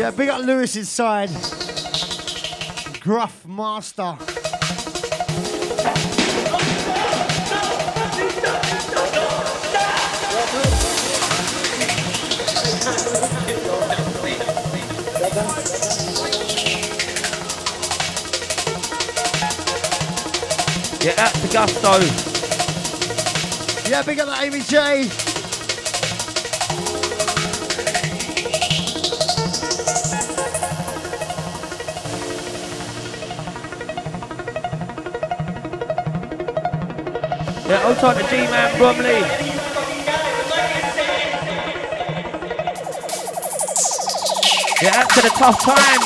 Yeah, big up Lewis inside. Gruff Master. Yeah, that's the Gusto. Yeah, big up that Amy J. Yeah, hold tight to G-Man Bromley. Yeah, out to the tough times.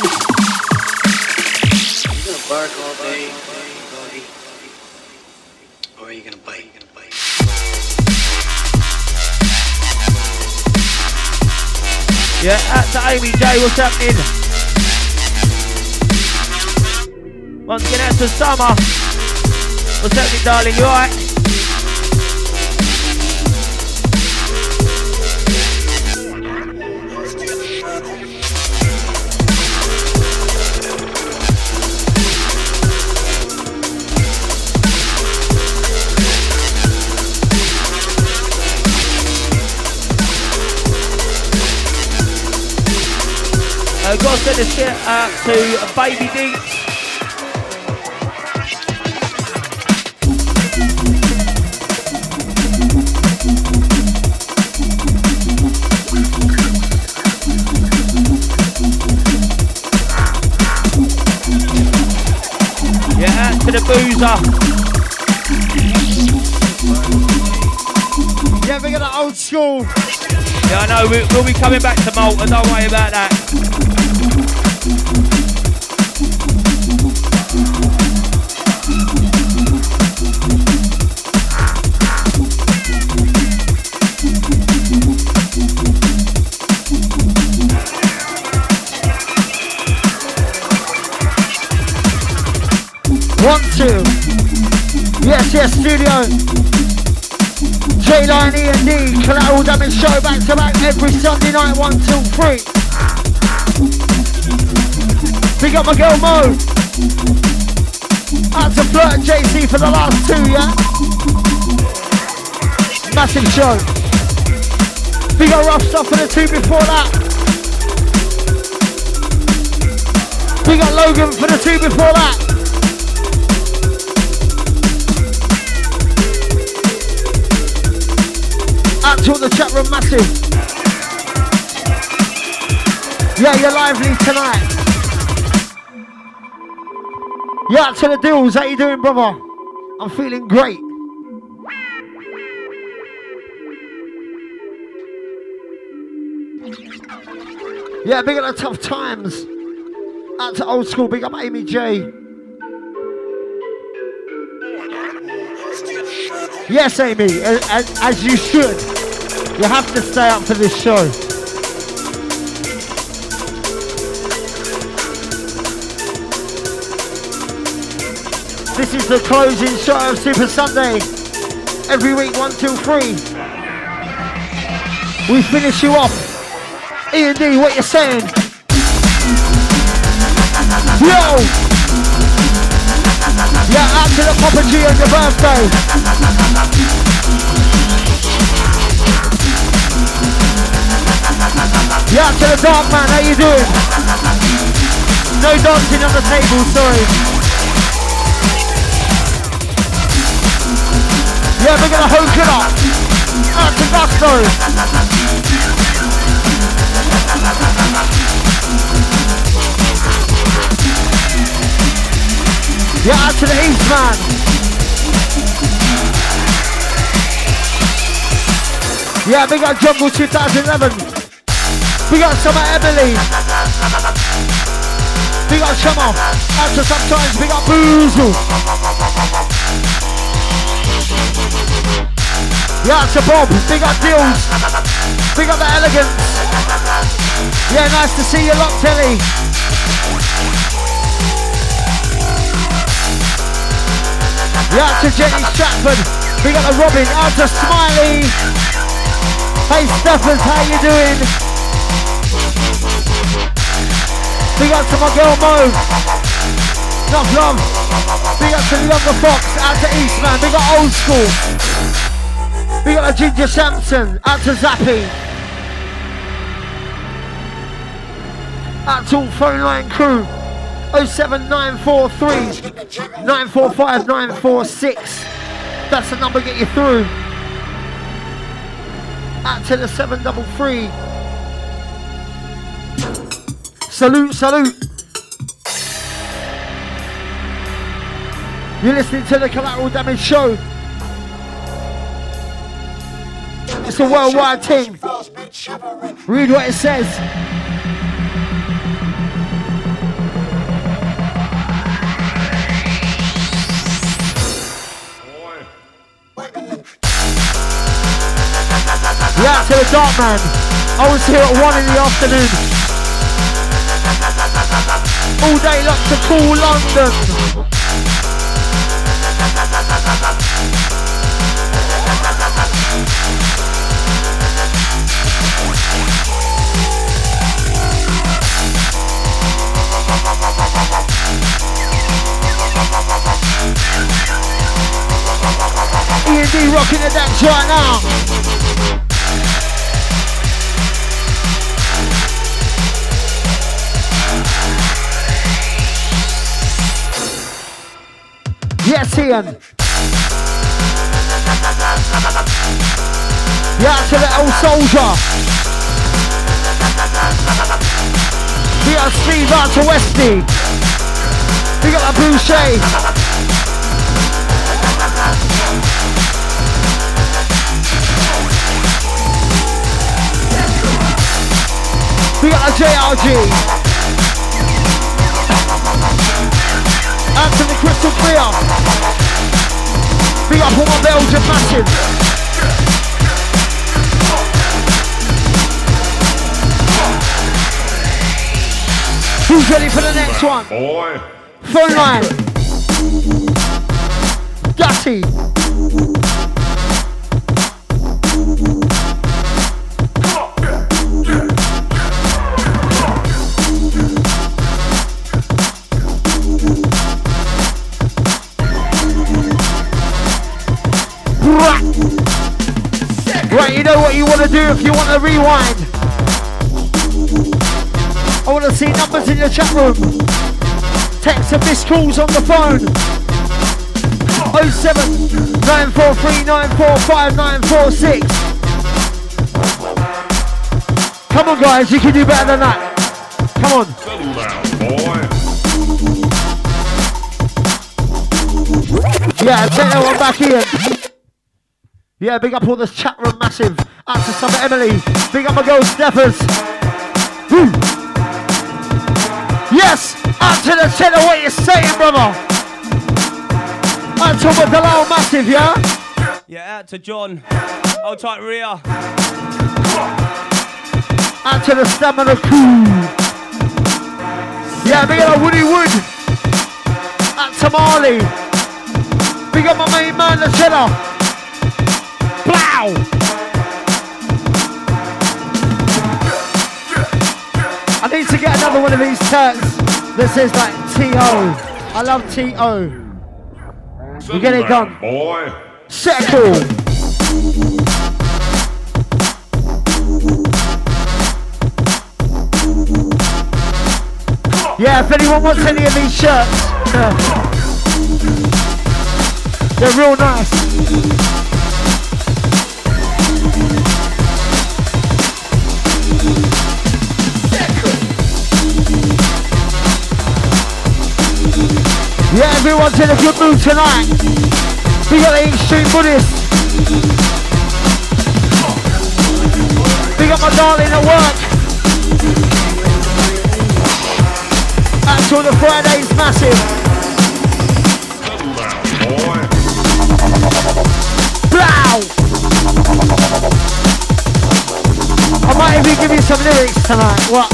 You gonna bark all day, doggy? Or are you gonna bite? Yeah, out to Amy J, what's happening? Once again, out to Summer. What's happening, darling? You alright? Gotta send this shit out to Baby Dinks. Yeah, out to the Boozer. Yeah, we're gonna old school. Yeah, I know, we'll be coming back to Malta, don't worry about that. One, two. Yes, studio. J-Line, E&D, Collateral Damage Show back to back every Sunday night, 1 till 3. Big up my girl Mo. Out to Flirt and JC for the last 2, yeah? Massive show. Big up Rough Stuff for the 2 before that. Big up Logan for the 2 before that. Out to the chat room, massive. Yeah, you're lively tonight. Yeah, out to the deals. How you doing, brother? I'm feeling great. Yeah, big up the tough times. Out to old school. Big up Amy J. Yes, Amy, as you should. You have to stay up for this show. This is the closing show of Super Sunday. Every week, 1 till 3. We finish you off. E&D, what you saying? Yo! Yeah, out to the Papa G on your birthday. Yeah, out to the Dark Man, how you doing? No dancing on the table, sorry. Yeah, we're gonna hook it up. Out to Gusto. Yeah, out to the East Man. Yeah, big up Jungle 2011. Big up Summer Emily. Big up Summer. Out to Sometimes, big up Boozle. Yeah, out to Bob. Big up Dills. Big up the Elegance. Yeah, nice to see you lot, Telly. Yeah, out to Jenny Stratford. Big up the Robin. Out to Smiley. Hey Stephens, how you doing? Big up to my girl Mo. Enough love. Big up to the younger Fox. Out to Eastman. Big up Old School. Big up to Ginger Sampson. Out to Zappy. Out to all phone line crew. 07943 945 946. That's the number, get you through. Out to the 733. Salute, salute. You're listening to the Collateral Damage Show. It's a worldwide thing. Read what it says. Yeah, to the Dark Man. I was here at 1 in the afternoon. All day long to cool London. E&D rocking the decks right now. Yes, Ian. Yeah, to the old soldier. We got Steve out to Westy. We got the Boucher. We got a JRG. Out to the Crystal Clear. Big up all my Belgian massive. Who's ready for the next one? Boy. Phone line. Dutty. Right, you know what you want to do if you want to rewind. I want to see numbers in your chat room. Text and missed calls on the phone. 07 943 945 946. Come on guys, you can do better than that. Come on. Yeah, take that one back in. Yeah, big up all this chat room massive. Out to Summer Emily. Big up my girl Steffers. Woo. Yes! Out to the center, what you saying, brother? Out to my Dalal massive, yeah? Yeah, out to John. Hold tight, Rhea. Out to the Stamina crew. Yeah, big up Woody Wood. Out to Marley. Big up my main man, the cheddar. Plow! I need to get another one of these shirts that says like T.O. I love T.O. You get it done. Boy. Settle! Yeah, if anyone wants any of these shirts, they're real nice. Yeah, everyone's in a good mood tonight. We got the Extreme Buddhist. We got my darling at work. That's all the Fridays massive. Blow! I might even give you some lyrics tonight. What?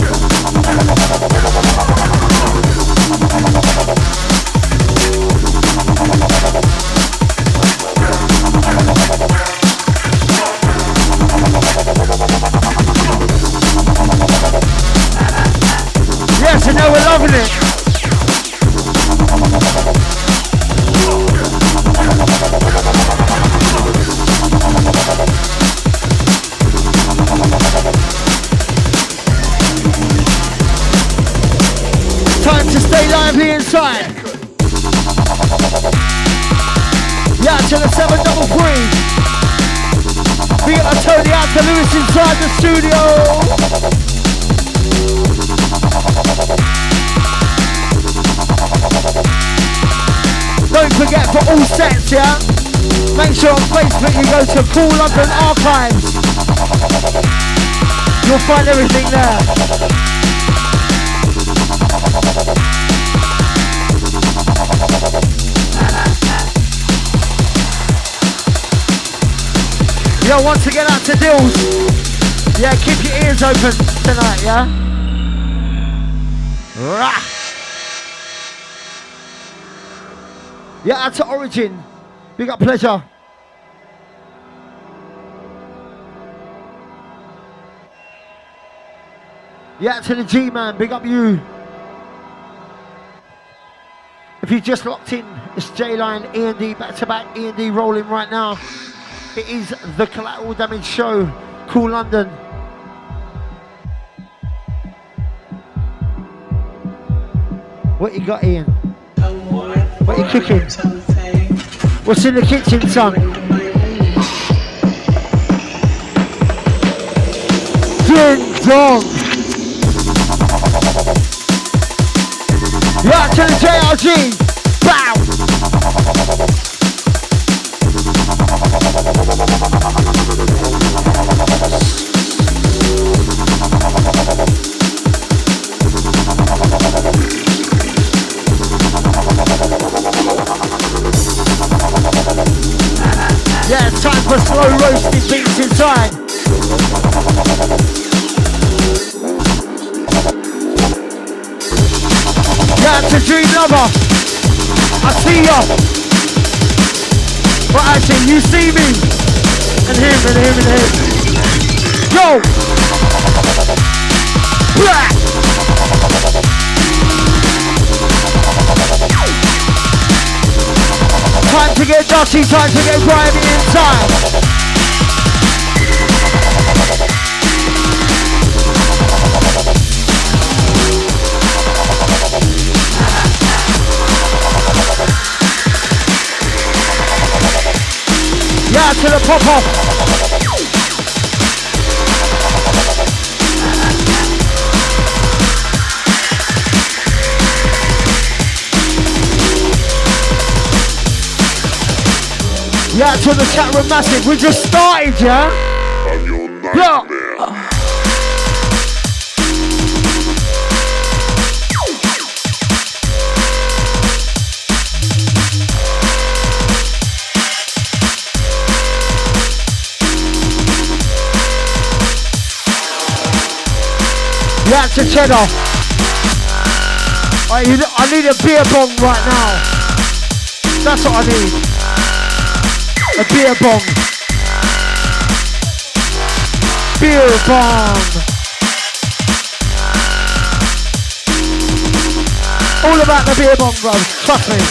Yes, and now we're to the 733. We got a Tony out to Lewis inside the studio. Don't forget for all sets, yeah? Make sure on Facebook you go to Cool London Archives. You'll find everything there. Yo, once again out to Dills. Yeah, keep your ears open tonight, yeah? Rah! Yeah, out to Origin. Big up Pleasure. Yeah, out to the G-Man. Big up you. If you just locked in, it's J-Line, E&D, back-to-back, E&D rolling right now. It is the Collateral Damage Show, Cool London. What you got, Ian? What you cooking? What's in the kitchen, son? Ding dong! Yeah, to the JRG! Bow! Yeah, it's time for slow roasted beats inside. Yeah, it's a Dream Lover. I see ya. But actually, you see me. And him, and him, and him. Go! Blah! Time to get dusty, time to get grimy inside. Yeah, to the pop-off. Yeah, to the chat room massive. We just started, yeah? Yeah. Yeah, to cheddar. I need a beer bong right now. That's what I need. A beer bong. Beer bong. All about the beer bong, bro. Trust me.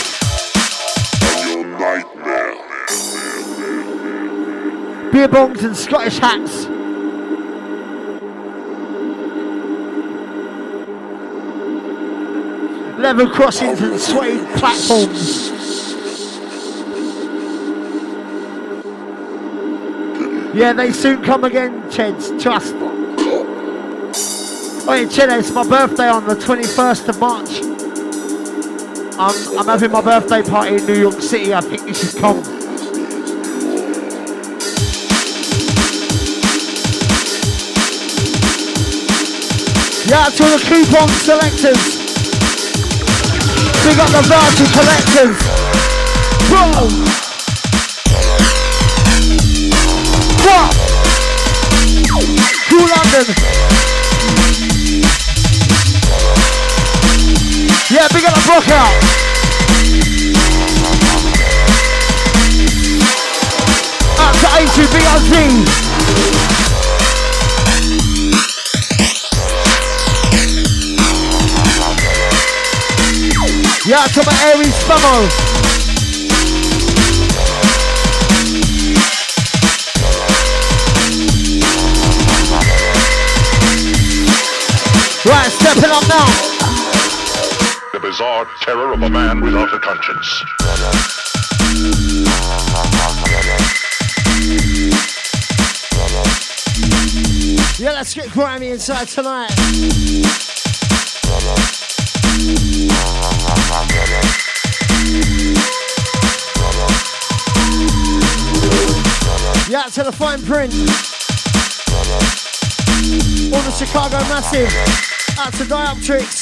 Beer bongs and Scottish hats. Level crossings and suede platforms. Yeah, they soon come again, Cheds, trust. Oh yeah, Ched, it's my birthday on the 21st of March. I'm having my birthday party in New York City. I think you should come. Yeah, to the coupon selectors. We got the Virtual Collectors. Whoa! What? Cool London. Yeah, big up the block out. Up to A2BRZ. Yeah, to my Aries Famo. Right, stepping up now. The bizarre terror of a man without a conscience. Yeah, let's get grimy inside tonight. Yeah, to the fine print. All the Chicago Massive. Out to Dioptrix.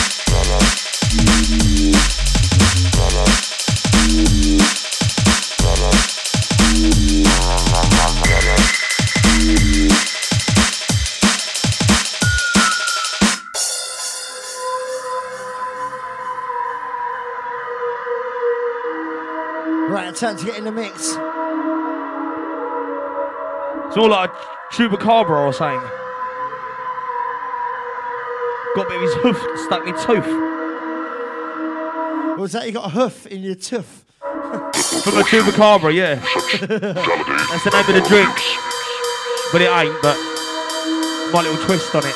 Right, time to get in the mix. It's all like a chupacabra or something. Got a bit of his hoof stuck in his tooth. What was that? You got a hoof in your tooth? From a chupacabra, yeah. That's the name of the drink. But it ain't, but my little twist on it.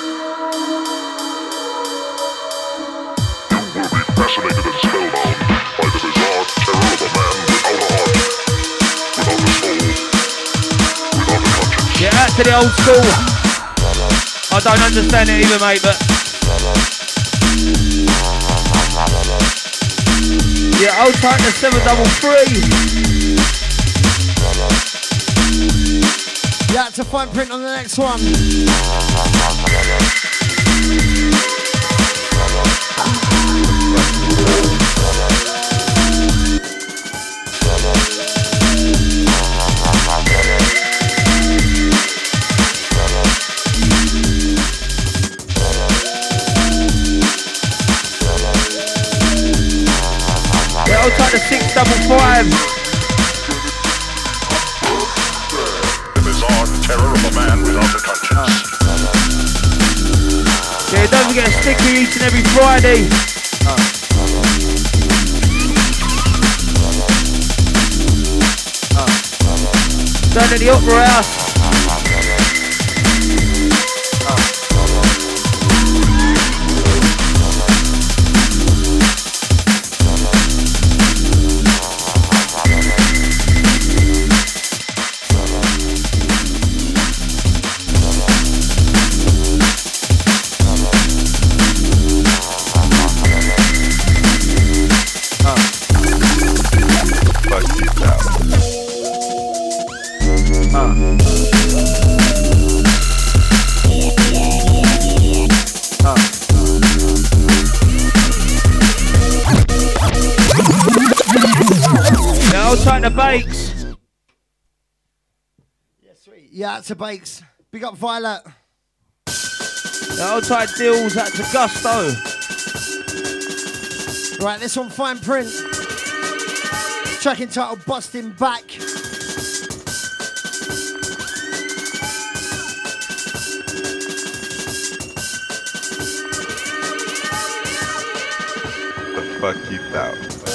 You will be fascinated and spellbound by the bizarre terror of a man without a heart, without a soul, without a conscience. Yeah, out to the old school. I don't understand it either, mate, but yeah, old tight to 733. Yeah, to fine print on the next one. Yeah, old tight to 655. Terror of a man without a conscience. Yeah, don't forget a sticker each and every Friday. Down at the Opera House. The Bakes. Yeah, sweet. Yeah, it's a Bakes. Big up Violet. The old tight deals at to Gusto. Right, this one fine print. Track entitled Busting Back. The fuck you out.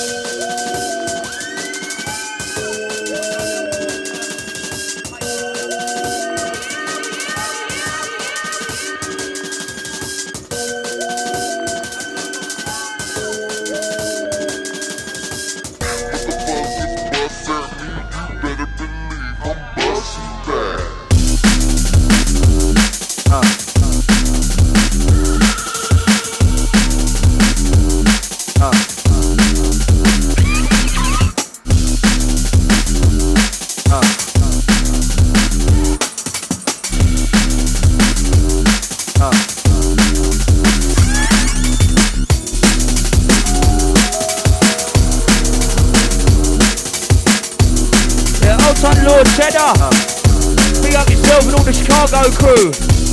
Lord Cheddar. Big up yourself and all the Chicago crew.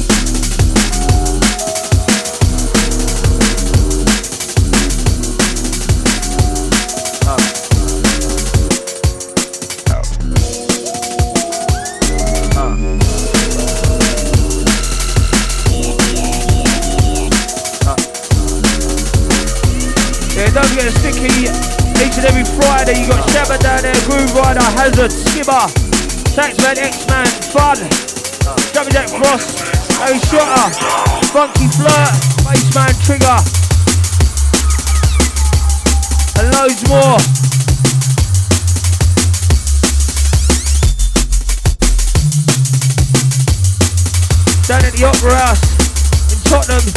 Yeah, don't forget to sticky each and every Friday. You got Shabba down there, Groove Rider, Hazard, Skibber, Taxman, X-Man, Fun, Jumpy Jack Frost, Harry Shotter, Funky Flirt, Bassman, Trigger, and loads more. the Opera House in Tottenham.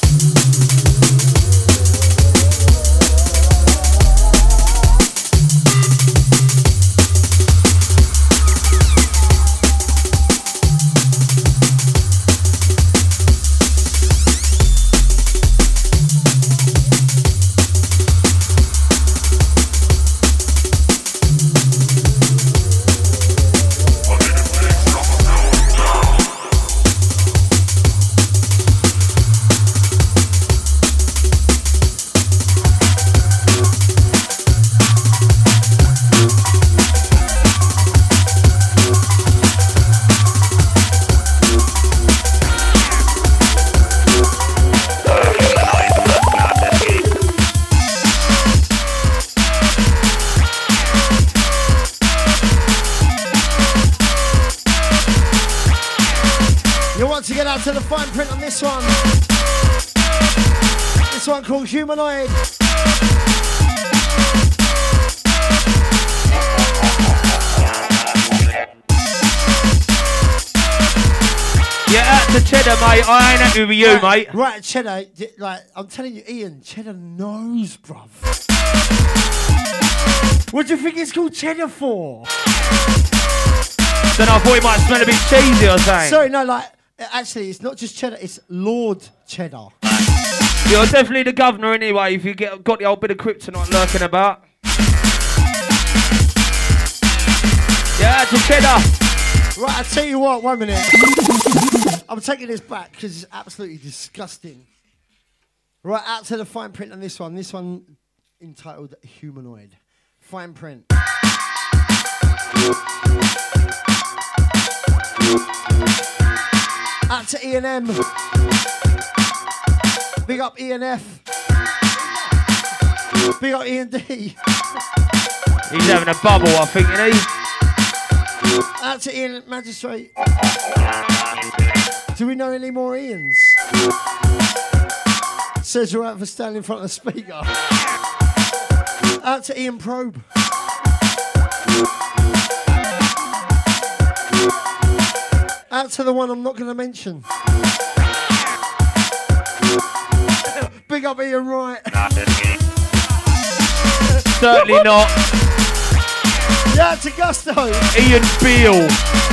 To the fine print on this one. This one called Humanoid. Yeah, out to Cheddar, mate. I ain't happy with you, mate. Right, Cheddar. Like, I'm telling you, Ian, Cheddar knows, bruv. What do you think it's called Cheddar for? Then I thought he might smell a bit cheesy or something. Sorry, no, like. Actually, it's not just Cheddar, it's Lord Cheddar. You're definitely the governor anyway, if you got the old bit of kryptonite lurking about. Yeah, to Cheddar. Right, I'll tell you what, 1 minute. I'm taking this back because it's absolutely disgusting. Right, out to the fine print on this one. This one entitled Humanoid. Fine print. Out to E&M. Big up E&F. Big up E&D. He's having a bubble, I think, isn't he? Out to Ian Magistrate. Do we know any more Ians? Says you're out for standing in front of the speaker. Out to Ian Probe. Out to the one I'm not going to mention. Big up Ian Wright. Certainly not. Yeah, to Gusto. Ian Beale.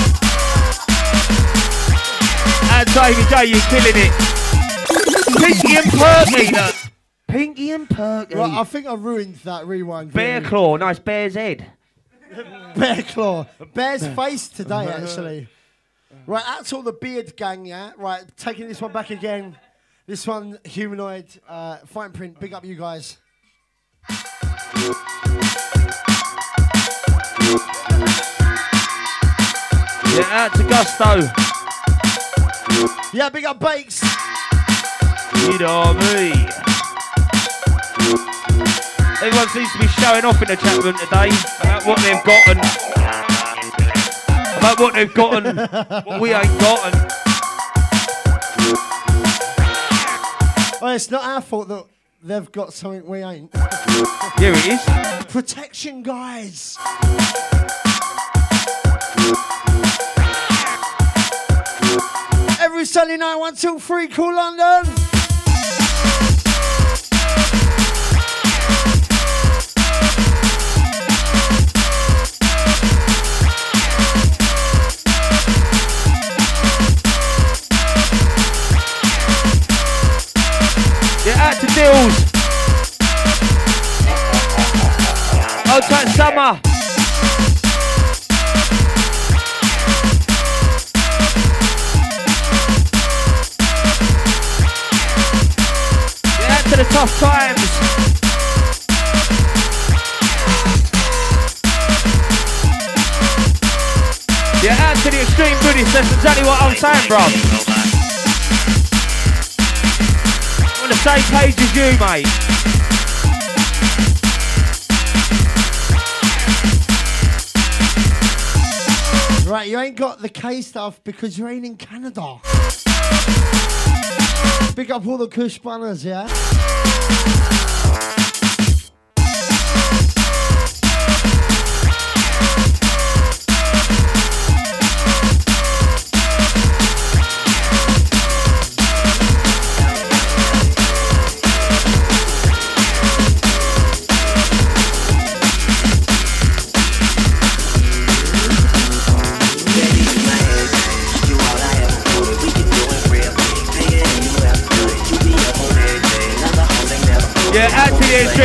And David J, you're killing it. Pinky and Perky, look. Pinky and Perky. Right, I think I ruined that rewind. Bear Claw, nice bear's head. Bear Claw. Bear's face today, actually. Right, that's all the beard gang, yeah? Right, taking this one back again. This one, Humanoid, fine print. Big up you guys. Yeah, out to Gusto. Yeah, big up Bakes. You know me. Everyone seems to be showing off in the chat room today about what they've gotten. About what they've gotten, what we ain't gotten. Well, it's not our fault that they've got something we ain't. Here it is. Protection, guys. Every Sunday night, 1, 2, 3, Cool London. Out to Dills. Old tight Summer. Yeah, out to the Tough Times. Yeah, out to the Extreme Buddhist. That's exactly what I'm saying, bro. On the same page as you, mate. Right, you ain't got the K stuff because you ain't in Canada. Big up all the Kush banners, yeah?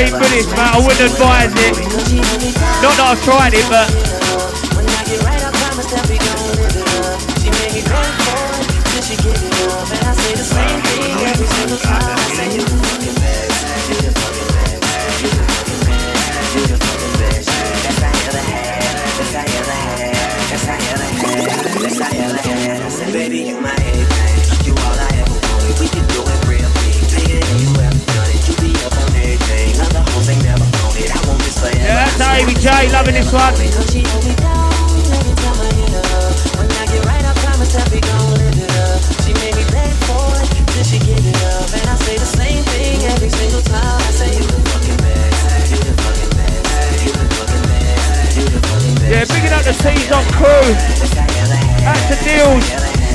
clean finish, man. I wouldn't advise it. Not that I've tried it, but. When I get right, I promise that we gon' live it up. She made me beg for it, till she give it up. And I say the same thing every single time. I say you the fucking best, you the fucking best, you the fucking best, you the fucking best. Best I ever had, best I ever had, best I ever had, best I ever had. I said, baby, you my everything, you all I ever wanted. We can do it real big, bigger than you ever done it. You be up on everything, other hoes ain't never on it. I want this forever. Yeah, that's Amy J, loving this one. She hold me down every time I hit her. When I get right, I promise that we gon' live it up. She made me beg for it, till she give it up. And I say the same thing every single time. I say you the fucking best, you the fucking best, you the fucking best, you the fucking best. Yeah, bigging up the T-Dot crew. That's the deals.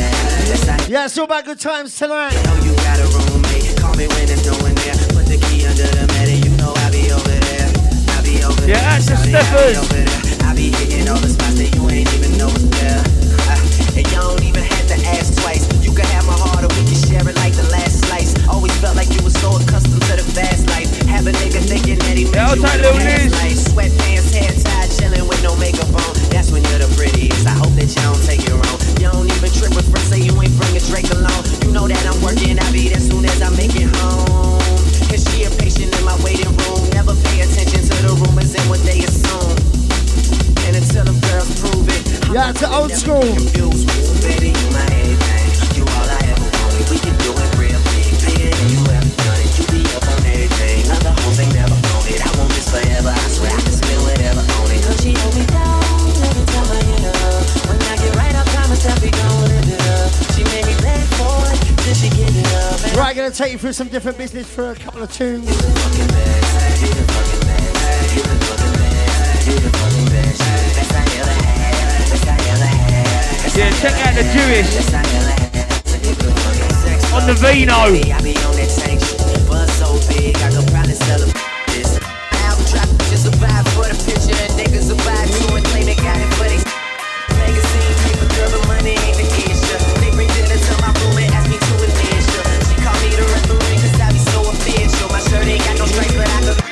Yeah, it's all about good times tonight. You know you got a roommate, call me when it's doing there. Put the key under the mat and you know I be over there. I be over there. Yeah, that's the Steppers. I be hitting all the spots that you ain't even know it's there. And you don't even have to ask twice. You can have my heart or we can share it like the last slice. Always felt like you were so accustomed to the fast life. Have a nigga thinking that he made Yeah, you I'll take in the Lil past Liz. life. Sweatpants, hair tied, chilling with no makeup on. That's when you're the prettiest. I hope that you don't take it wrong. You don't even trip with friends, say you ain't bringing Drake along. You know that I'm working, I be there soon as I make it home. Cause she a patient in my waiting room. Never pay attention to the rumors and what they assume. And until the girls prove it, Yeah, to old school. confused with you, baby, you my everything. You all I ever wanted. We can do it real big, bigger than you ever done it. You be up on everything, other hoes ain't never on it. I want this forever, I swear I can spend whatever on it. Cause she hold me down every time I hit her. When I get right, I promise that we gon' live it up. She made me beg for it, till she give it up. And Right, gonna take you through some different business for a couple of tunes. you the fucking best, you the fucking best, you the fucking best, you the fucking best. Best I ever had, best I ever had. Yeah, check out the Jewish Best I ever had. You the fucking sex on the Vino. I be on that tank shit, buzz so big, I could probably sell this. Album drop, just survive for the picture, and niggas survive too and claim they got it for they legacy. Paper girl, but money ain't the issue. They bring dinner to my room and ask me to initial. She call me the referee, cause I be so official. My shirt ain't got no stripes, but I could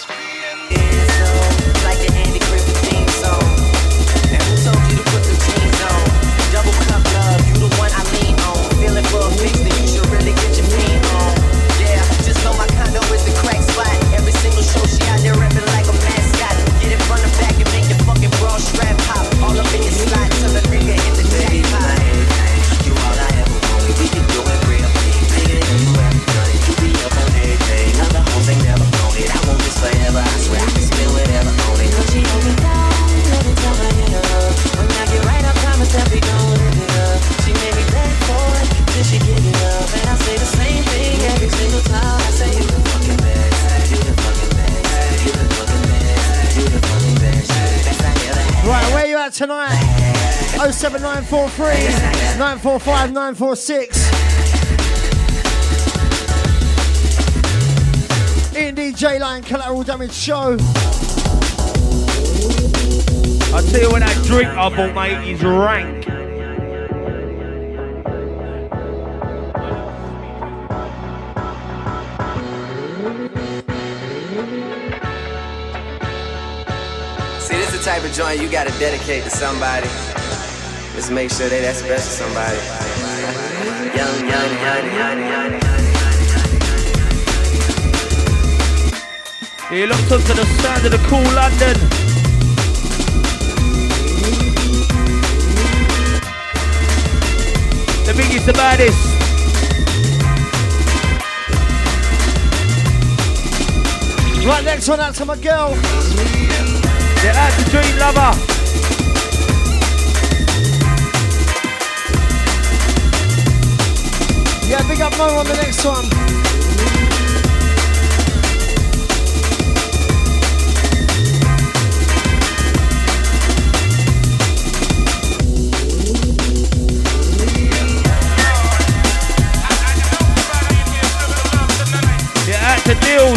like the Andy Griffith theme song. And who told you to put the jeans on? Double cup love, you the one I lean on. Feeling for a fix, then you should really get your feet on. Yeah, just know my condo is the crack spot. Every single show she out there rapping like a mascot. Get it from the back and make your fucking bra strap pop. All up in your slot till the nigga hit the jackpot. You all I ever wanted, we can do it real big, bigger than you ever done it. You be up on everything, other hoes ain't never on it. I want this forever, I swear I can spend whatever on it. Cause she hold me down every time I hit her. When I get right, I promise that we gon' live it up. She made me beg for it, till she give it up. And I say the same thing every single time. I say you the fucking best, you the fucking best, you the fucking best, you the fucking best. Best I ever had. Right, where you at tonight? 07943 945 946. Ian DJ Line, Collateral Damage Show. I tell you what, that drink I bought, mate, is rank. See, this is the type of joint you gotta dedicate to somebody. Just make sure they that special somebody. Young. He looked up to the sound of the cool London. The biggest, the baddest. Right, next one out to my girl. Yeah, that's the Dream Lover. Yeah, big up Mo on the next one. Yeah, that's the deals.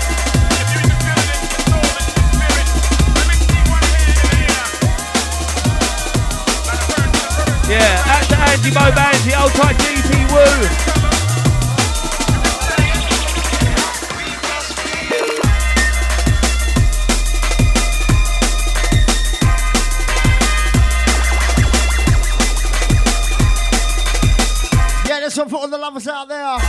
Yeah, that's the Angie Mo Banzi, old type GP Woo. one for all the lovers out there.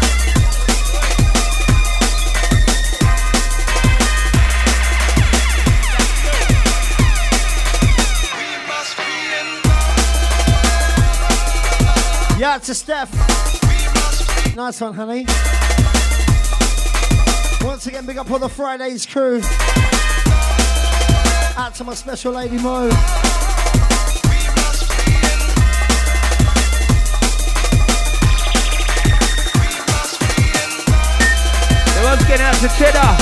Yeah, to Steph. Nice one, honey. Once again, big up all the Fridays crew. Out to my special lady Mo. Everyone's getting out to Cheddar.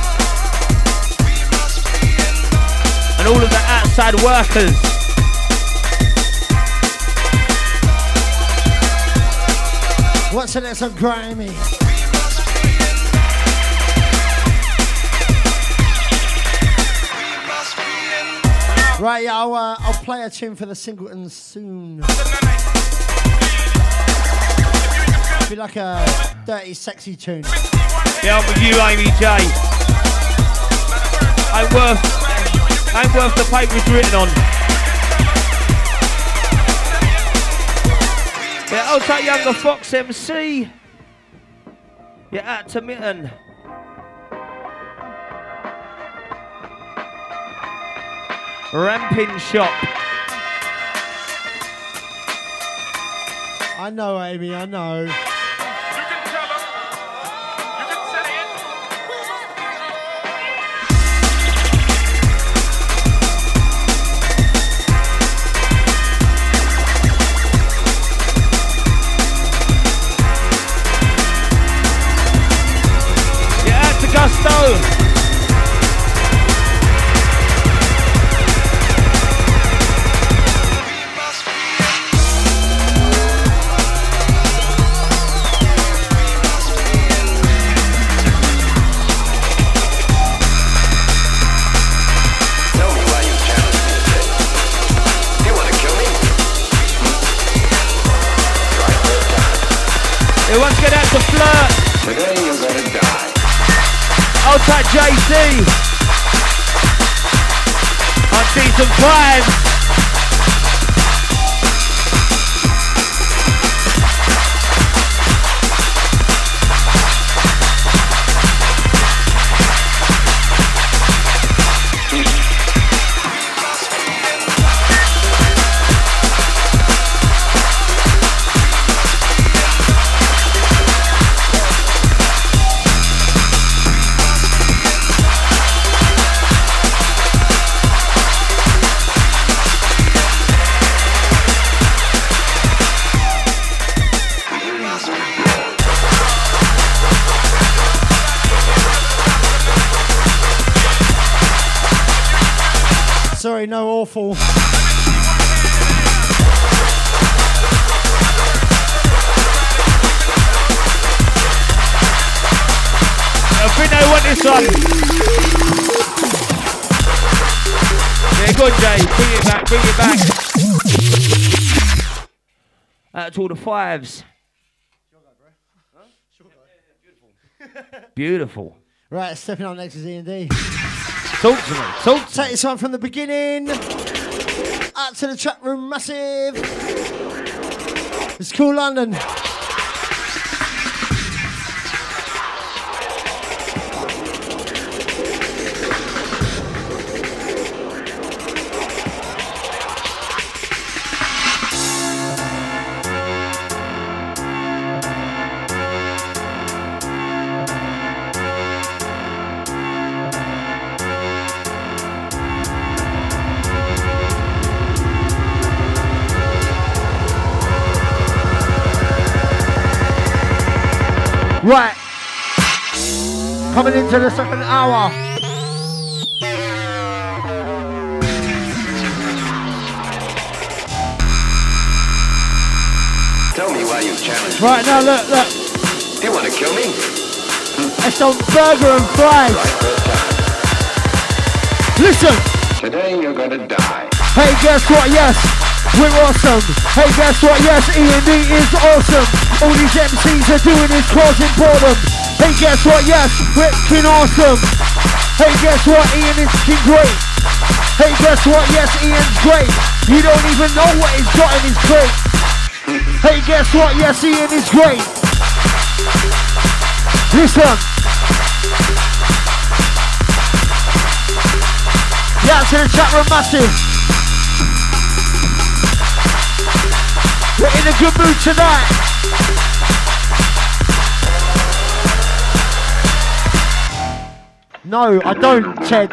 And all of the outside workers. What's the next one, grimy? Right, yeah, I'll play a tune for the Singletons soon. Be like a dirty, sexy tune. Yeah, I'm with you, Amy J. Ain't worth the paper it's written on. Yeah, I'll take Younger Fox MC. Yeah, out to Mitten. Ramping Shop. I know, Amy, I know. Gusto. Everyone's get out to Flirt. Today you're gonna die. I'll take JC. I'll see some time. Sorry, no awful. I think they want this one. Yeah, go on, Jay. Bring it back, bring it back. Out to all the fives. Beautiful. Right, stepping up next is E&D. Talk to me. Talk to Take this one from the beginning. Out to the chat room, massive. It's cool, London. Right, coming into the second hour. Tell me why you challenged me. Right now, look. Do you want to kill me? It's on burger and fries. Right first time. Listen. Today you're gonna die. Hey, guess what? Yes, we're awesome. Hey, guess what? Yes, E&D is awesome. All these MCs are doing is causing boredom. Hey, guess what? Yes, we're king awesome. Hey, guess what? Ian is king great. Hey, guess what? Yes, Ian's great. You don't even know what he's got in his crate. Hey, guess what? Yes, Ian is great. Listen. Yeah, to the chat room, massive. We're in a good mood tonight. No, I don't, Ted.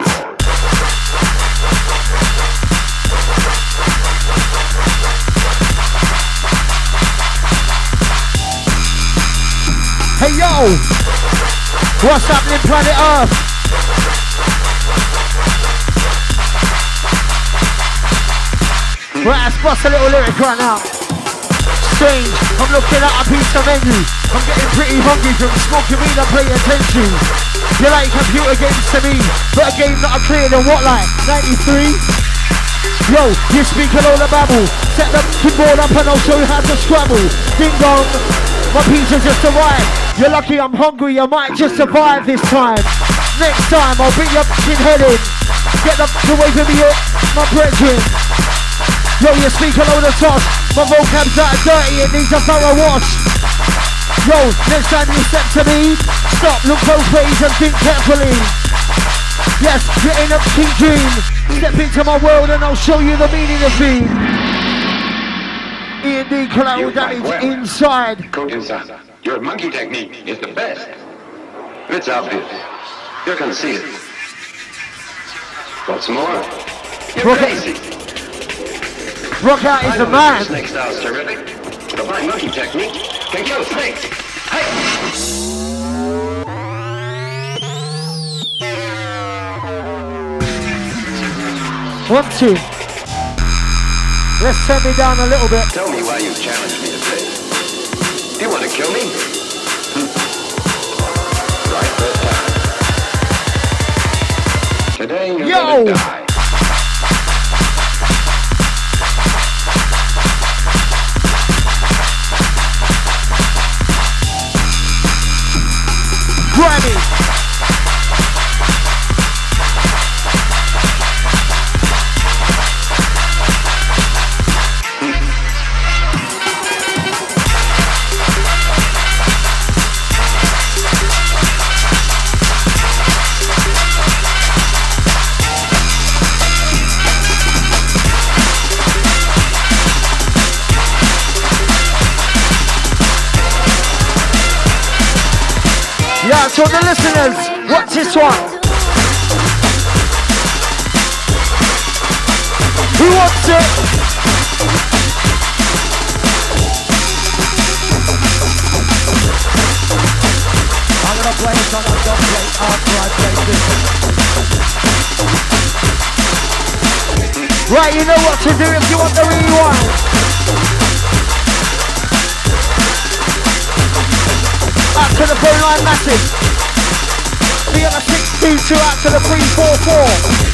Hey yo, what's happening, planet Earth? Right, let's bust a little lyric right now. Strange, I'm looking at a piece of menu. I'm getting pretty hungry from smoking weed and paying attention. You like computer games to me, but a game that I played in what, like 93? Yo, you speak a load of babble. Set the keyboard up and I'll show you how to scrabble. Ding dong, my pizza just arrived. You're lucky I'm hungry, I might just survive this time. Next time I'll beat your f***ing head in. Get the f*** away from me, my brethren. Yo, you speak a load of toss. My vocab's that dirty, it needs a thorough wash. Yo, next time you step to me, stop, look both ways and think carefully. Yes, you're in a pink dream. Step into my world and I'll show you the meaning of me. E&D collateral damage inside. Koji-san, your monkey technique is the best. It's obvious. You can see it. What's more, you're crazy. Rock out is the man. Snake style's terrific, but my monkey technique can kill snakes. Hey! 1, 2. Let's turn me down a little bit. Tell me why you challenged me to this. Do you want to kill me? Right first time. Today you're gonna die. Grammy. Yeah, to the listeners, what's this one? Who wants it? I'm gonna play it on a dub plate after I play this. Right, you know what to do if you want the rewind. Out to the phone line, massive. Be on a 622 out to the 344.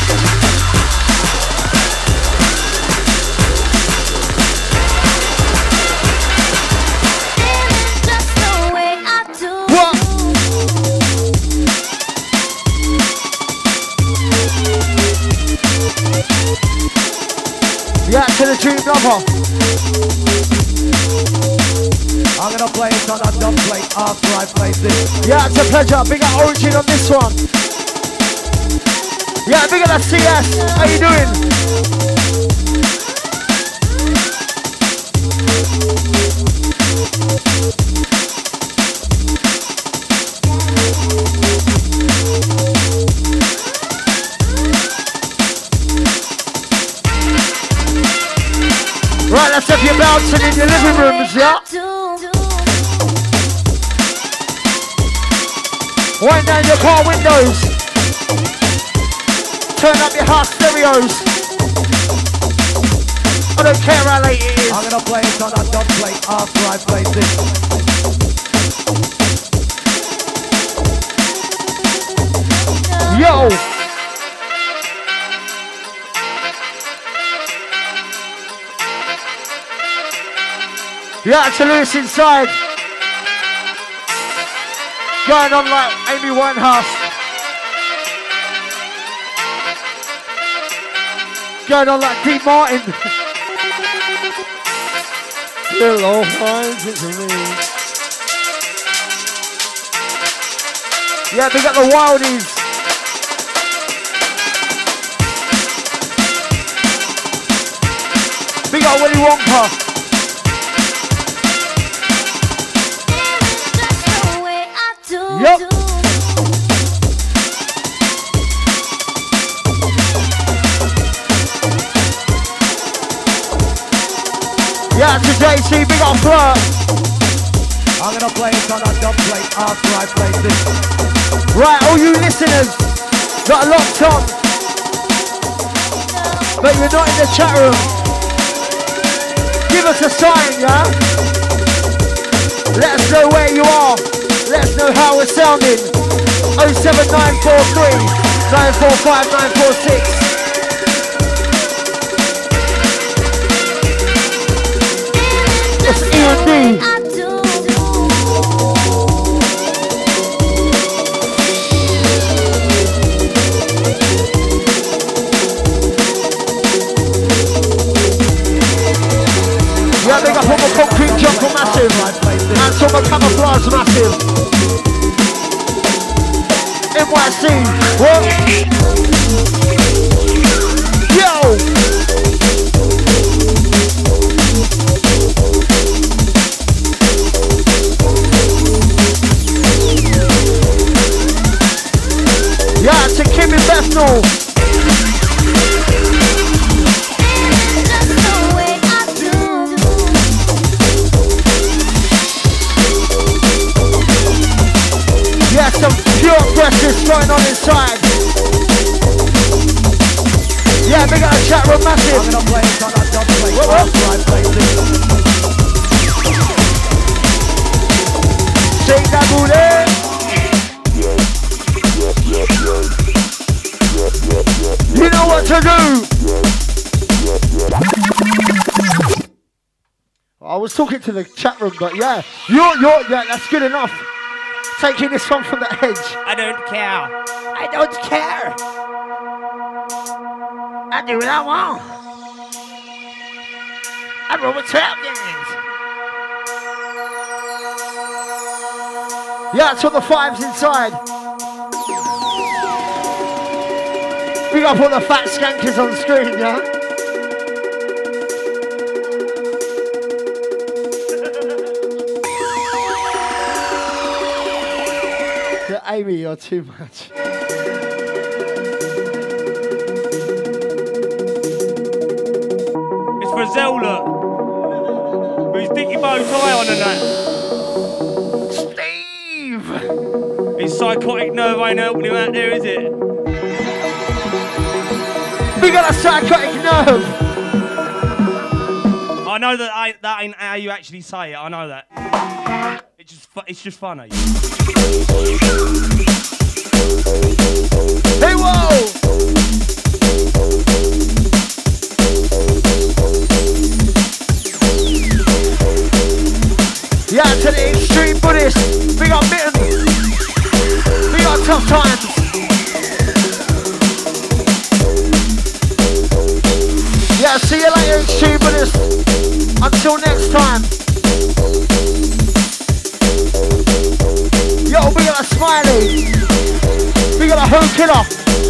What? Yeah, to the dream lover. I'm gonna play it on a dub plate after I play this. Yeah, it's a pleasure. Big up Origin on this one. Yeah, big up CS. How you doing? Right, let's have you bouncing in your living rooms, yeah? Wind down your car windows. Turn up your house stereos. I don't care how late it is. I'm gonna play it on a dub plate after I play this. Yo! Yeah, to Lewis inside. Going on like Amy Winehouse. Going on like Dean Martin. Still all kinds of me. Yeah, we got the Wildies. We got Willy Wonka. Yep. Yeah, to JC, big up Flirt. I'm gonna play it on a dub plate after I play this. Right, all you listeners that are locked on, but you're not in the chat room, give us a sign, yeah? Let us know where you are. Let us know how we're sounding. 07943 945 946. It's E&D. Yeah, big up on the concrete jungle massive. And some of camouflage massive. NYC, what? Yo! Yeah, to Kimmy Bethnal. Yeah, some pure aggression going on inside. Yeah, big up the chat room massive. I'm gonna play it on a dub plate after I play this. Shake that booty. You know what to do. I was talking to the chat room, but yeah, yeah, that's good enough. Taking this one from the edge. I don't care. I don't care. I do what I want. I roll with 12 games. Yeah, it's on the fives inside. We got all the fat skankers on screen, yeah? Yeah, Amy, you're too much. It's for Zelda. With his dicky bow tie on and that. Steve! His psychotic nerve ain't helping him out there, is it? We got a psychotic nerve! I know that ain't how you actually say it. I know that. It's just funny. Hey, whoa! Yeah, to the extreme Buddhist. We got mittens. We got tough times. Yeah, see you later, extreme Buddhist. Until next time. Yo, we got a Smiley. We got a Ho Killer.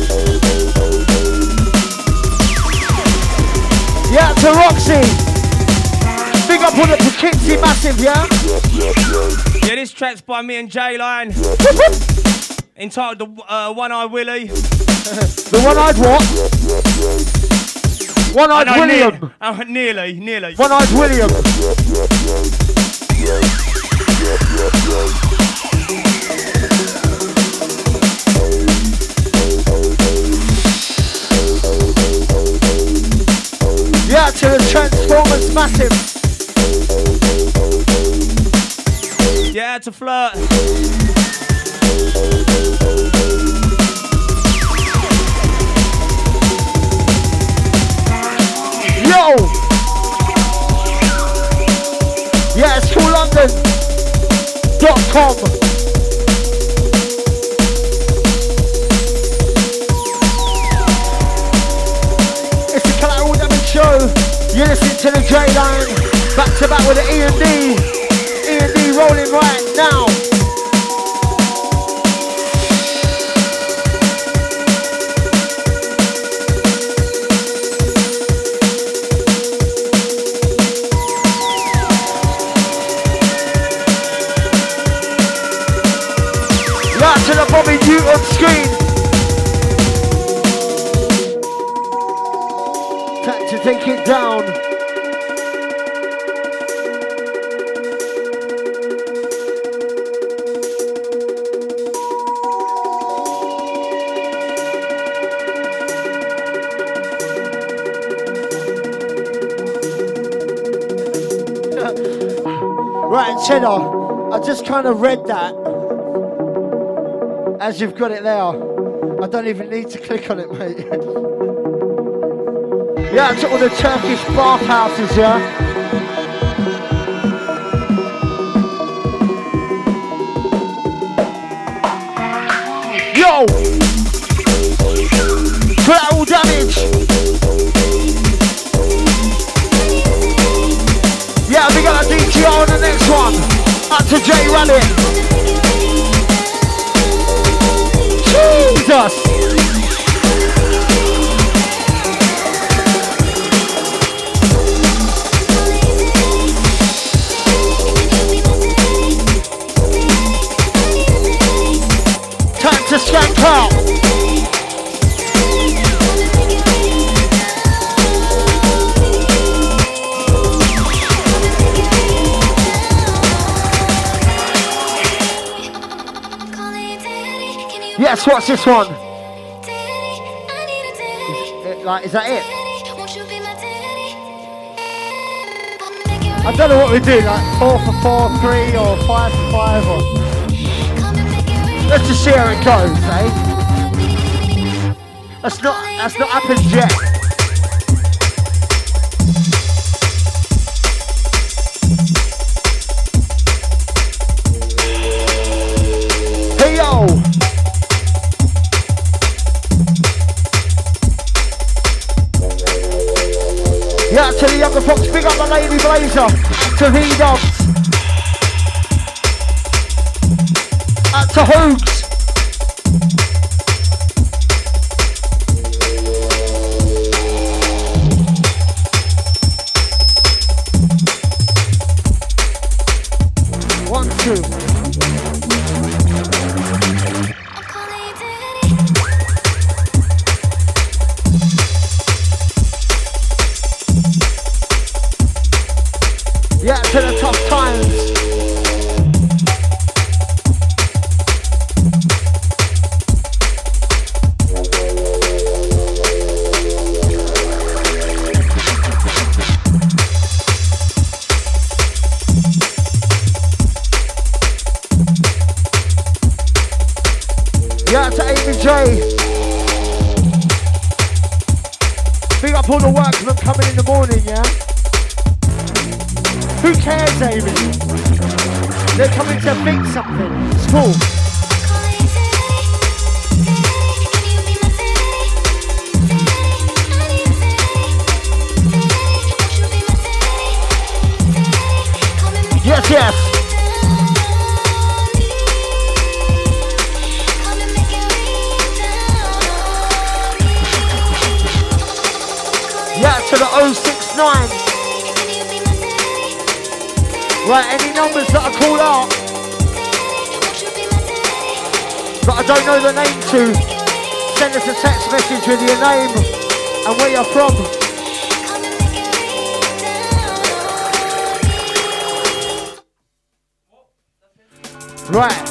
Yeah, to Roxy. Big up on the Poughkeepsie Massive, yeah? Yeah, this track's by me and J-Line. Entitled The One-Eyed Willie. The one-eyed what? One-eyed William. Nearly. One-eyed William. Yeah, to the Transformers Massive. Yeah, to Flirt. Yo! Yeah, it's FullLondon.com. It's the Collateral Damage Show. You listen to the J-Line. Back to back with the E&D. E&D rolling right now. Right to the Bobby Newton screen. Time to take it down. Right, Cheddar, I just kind of read that. As you've got it there, I don't even need to click on it, mate. Yeah, to all the Turkish bathhouses, yeah? Yo! Collateral damage! Yeah, we got a DTR on the next one. Up to J Rally. Jesus! Time to skank out. Yes, what's this one? Is that it? I don't know what we do, like 4 for 4, 3 or 5 for 5 or... Let's just see how it goes, eh? That's not happened yet. Hey yo! Yeah, to the younger folks, big up the Lady Blazer, to V-Dogs, to Hoogs. One, two. Yeah, to the tough times. Yeah, to Amy J. Big up all the workmen coming in the morning, yeah? Who cares, Amy? They're coming to fix something. It's cool. Yes, yes. Yeah, to the 069. Right, any numbers that I call out that I don't know the name to, send us a text message with your name and where you're from. Right.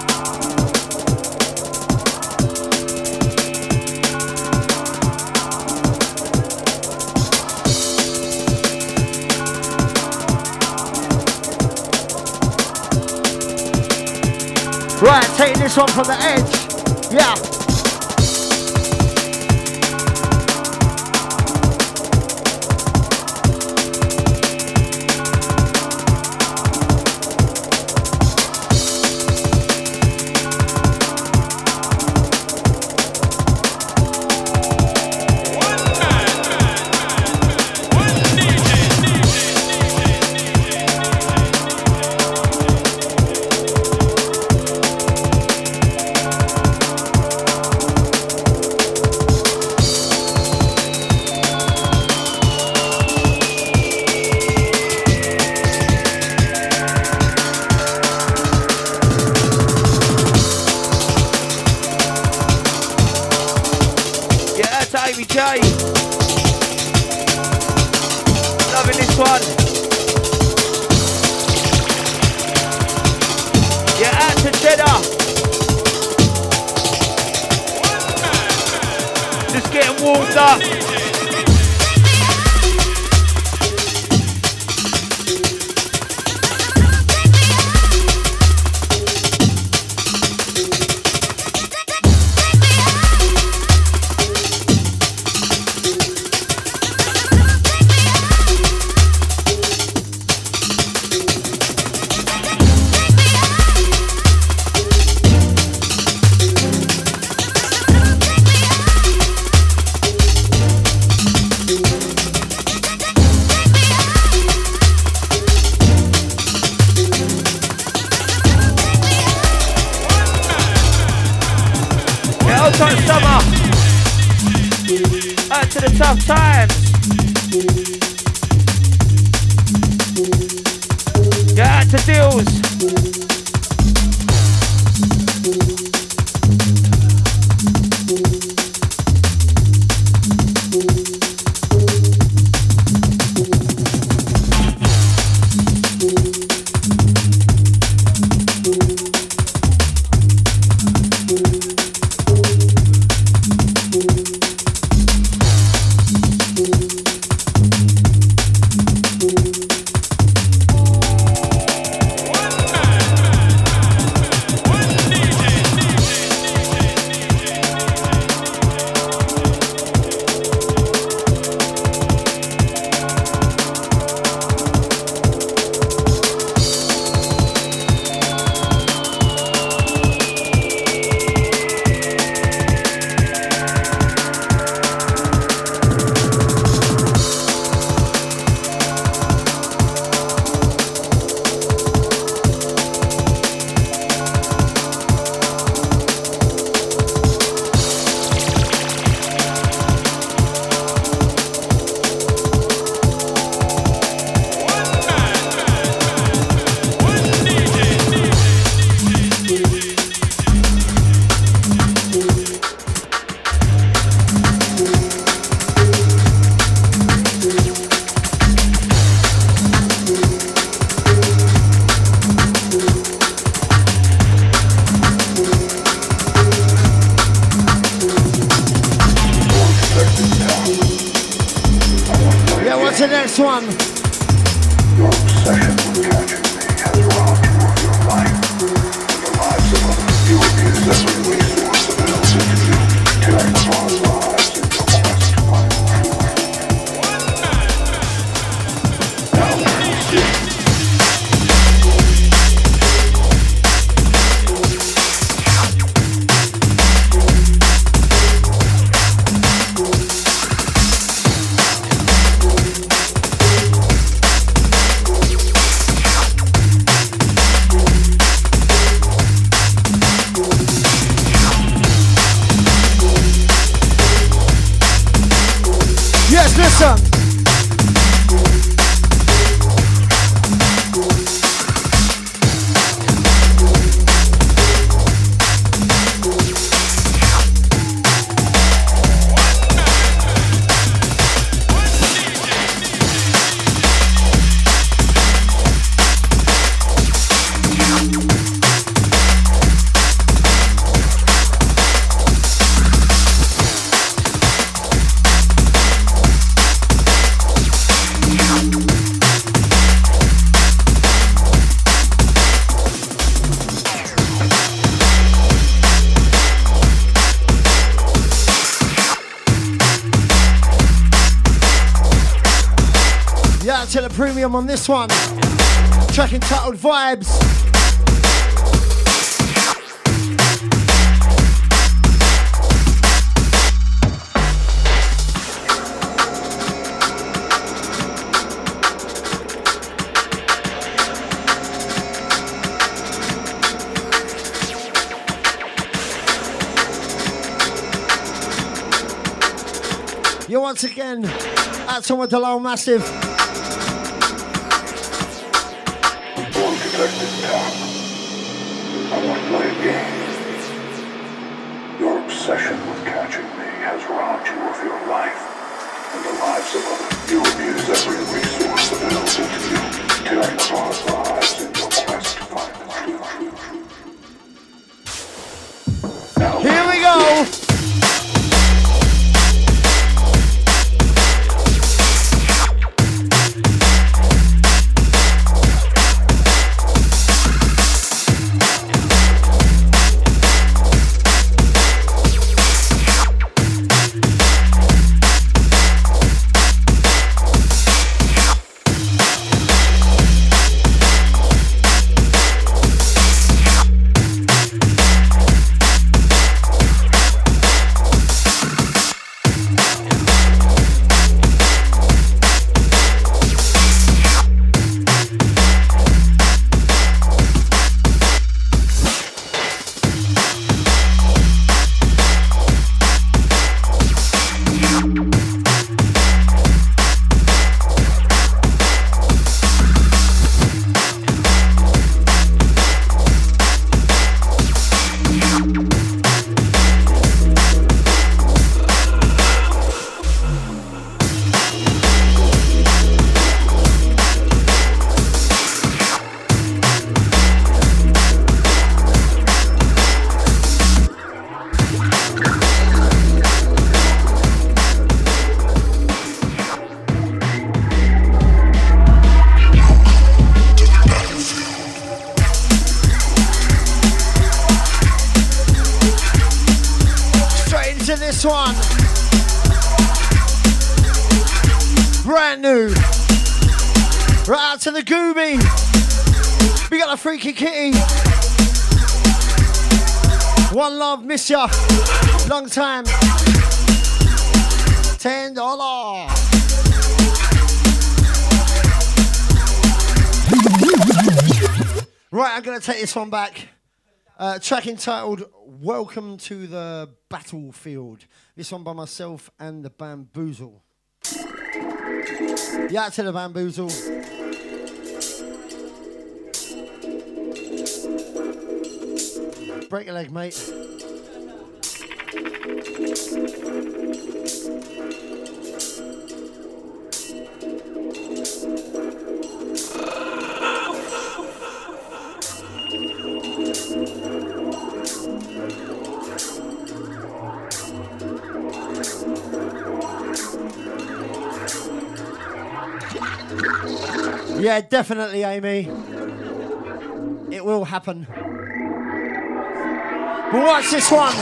Right, taking this one from the edge. Yeah. next one. Yeah, out to Cheddar. Just getting warmed up. Tough times. Get out to deals. To the premium on this one. Track entitled Vibes. You're once again at Tom with the Low Massive. I want to play a game. Your obsession with catching me has robbed you of your life and the lives of others. You abuse every resource available. brand new. Right out to the Gooby. We got a freaky kitty. One love, miss ya. Long time. $10. Right, I'm going to take this one back. Track entitled Welcome to the Battlefield. This one by myself and the Bamboozle. Yeah, to the Bamboozle. Break your leg, mate. Yeah, definitely, Amy. It will happen. But watch this one.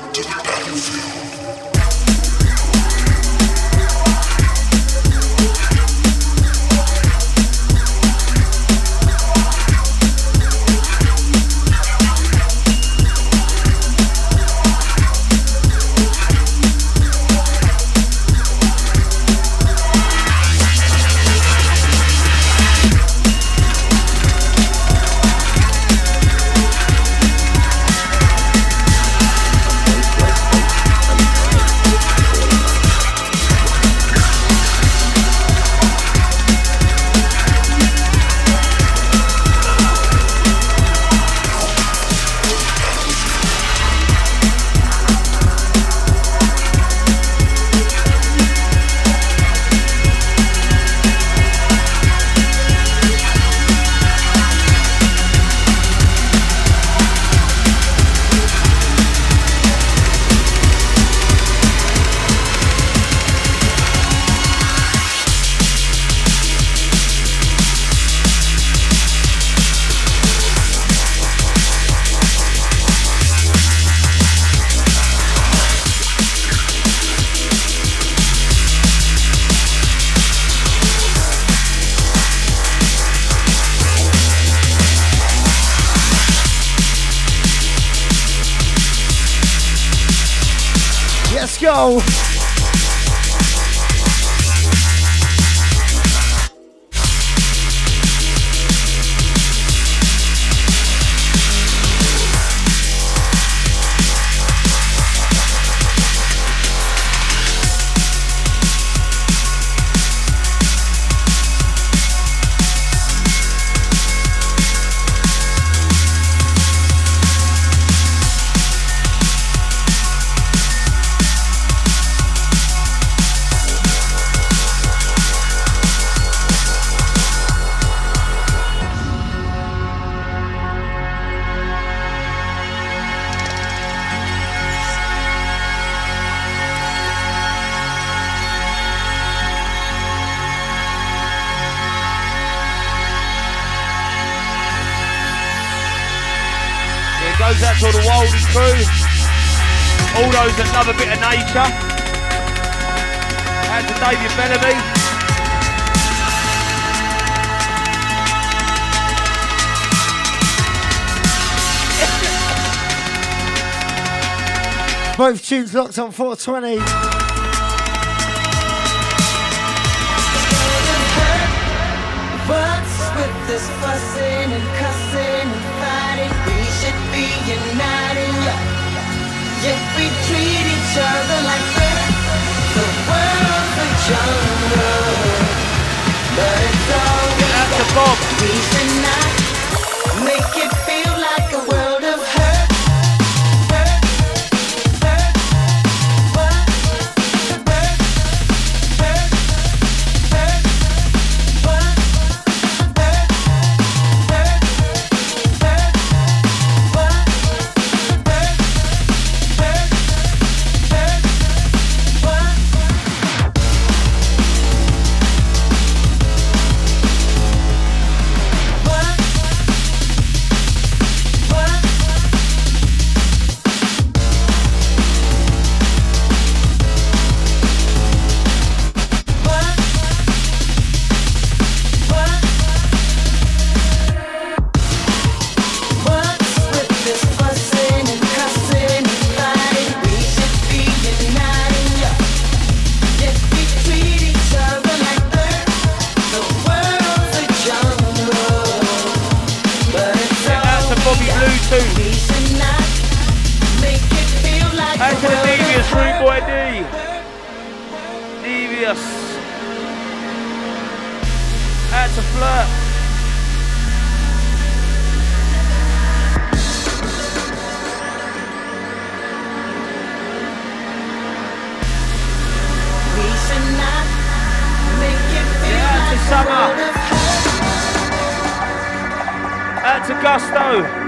Let's go. Goes out to all the Wildy crew, all those that love a bit of nature. Out to David Bellamy. Both tunes locked on 420. What's with this fussing and cussing and fighting? We should be united, yet we treat each other like we're the world's a jungle. But it's all we should not make it feel like a world of hurt. to Flirt. Out to Summer. Out to Gusto.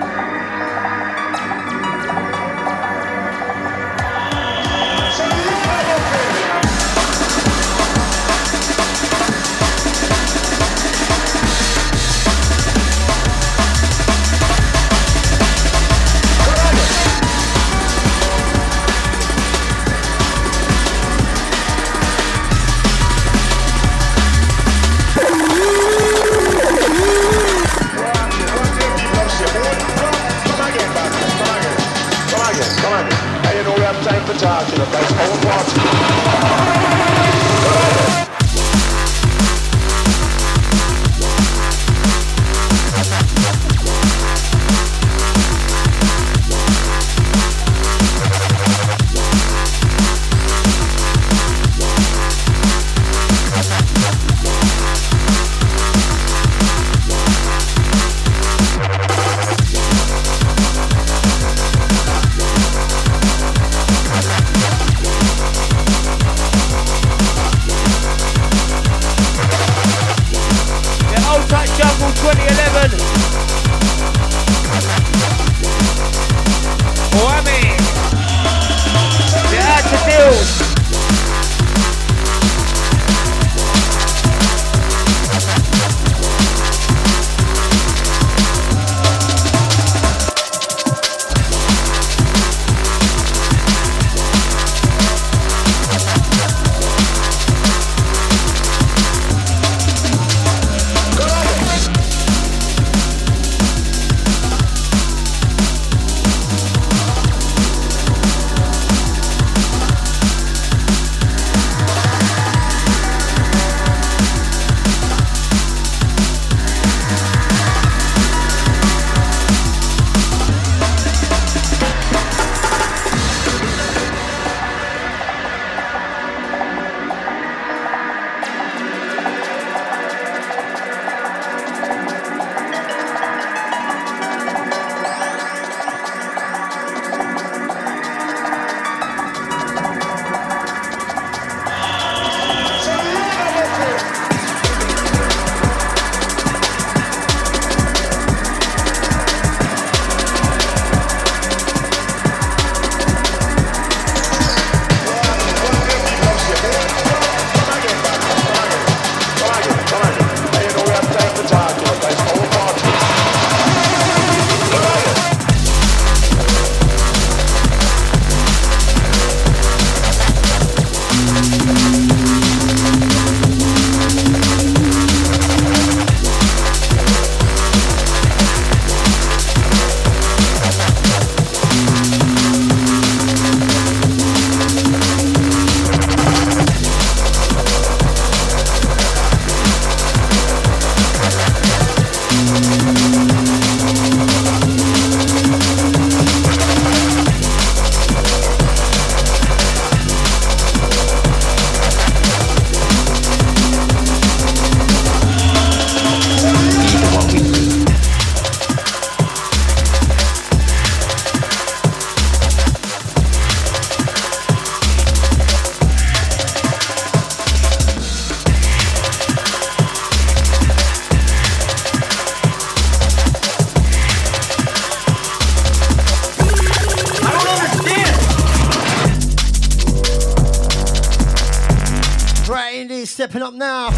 Stepping up now.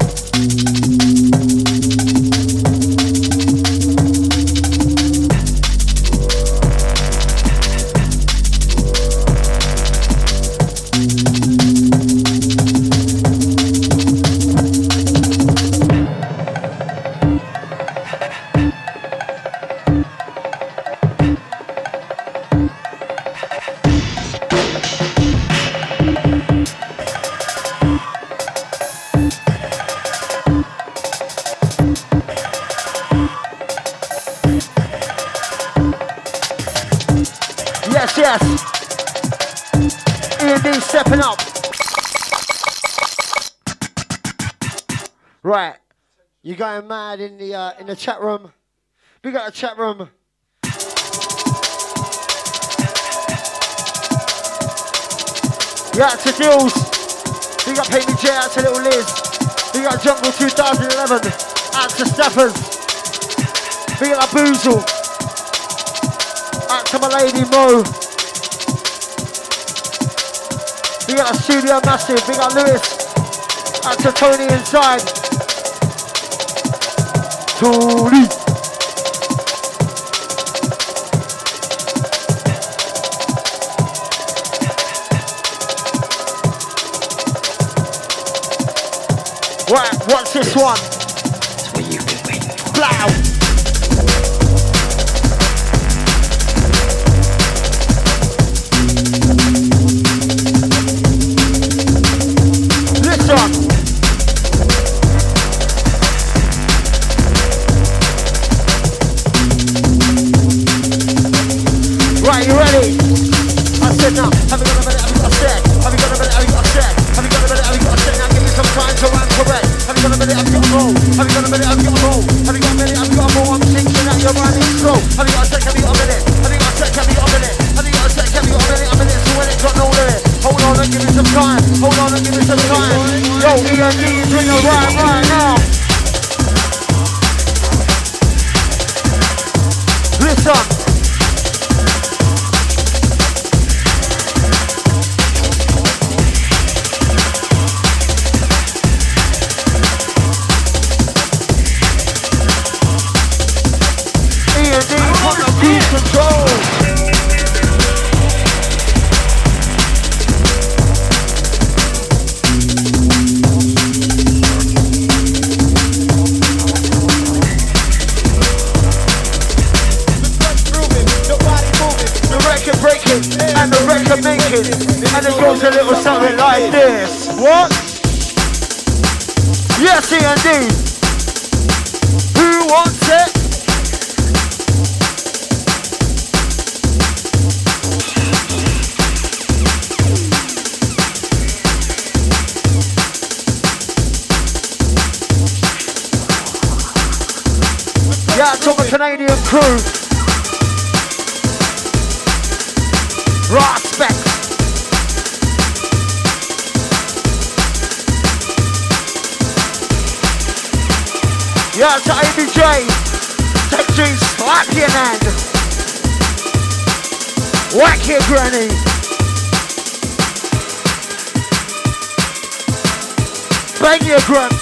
Yes. E&D stepping up. Right. You're going mad in the chat room. We got a chat room. Yeah, to Dills. We got Payne J, out to Little Liz. We got Jungle 2011. Out to Steppers. We got Boozle. Out to my lady Mo. We got a Studio Massive. We got Lewis. Out to Tony inside. Tony. Right, what's this one? It's what you've been waiting for. Blow! Listen! Right, you ready? I said now, have you got a minute, have you got a sec? Have you got a minute, have you got a sec? Have you got a minute, have you got a sec? Now give me some time to run correct. Have you got a minute, have you got a roll? Have you got a minute, have you got a roll? Have you got a minute, have you got a roll? I'm thinking that you're running slow. Have you got a sec, have you got a minute? Have you got a sec, have you got a minute? Have you got a sec, have you got a minute? A minute to when it's got no limit. Hold on and give me some time. Hold on and give me some time. Yo, E&D is doing the right now. Listen. Control. The record breaking and the record making, and it goes a little something like this. What? Yes, indeed. Who wants it? Yeah, to the Canadian crew. Respect. Yeah, to ABJ. Take G, slap your hand. Whack your granny. Bang your grumps.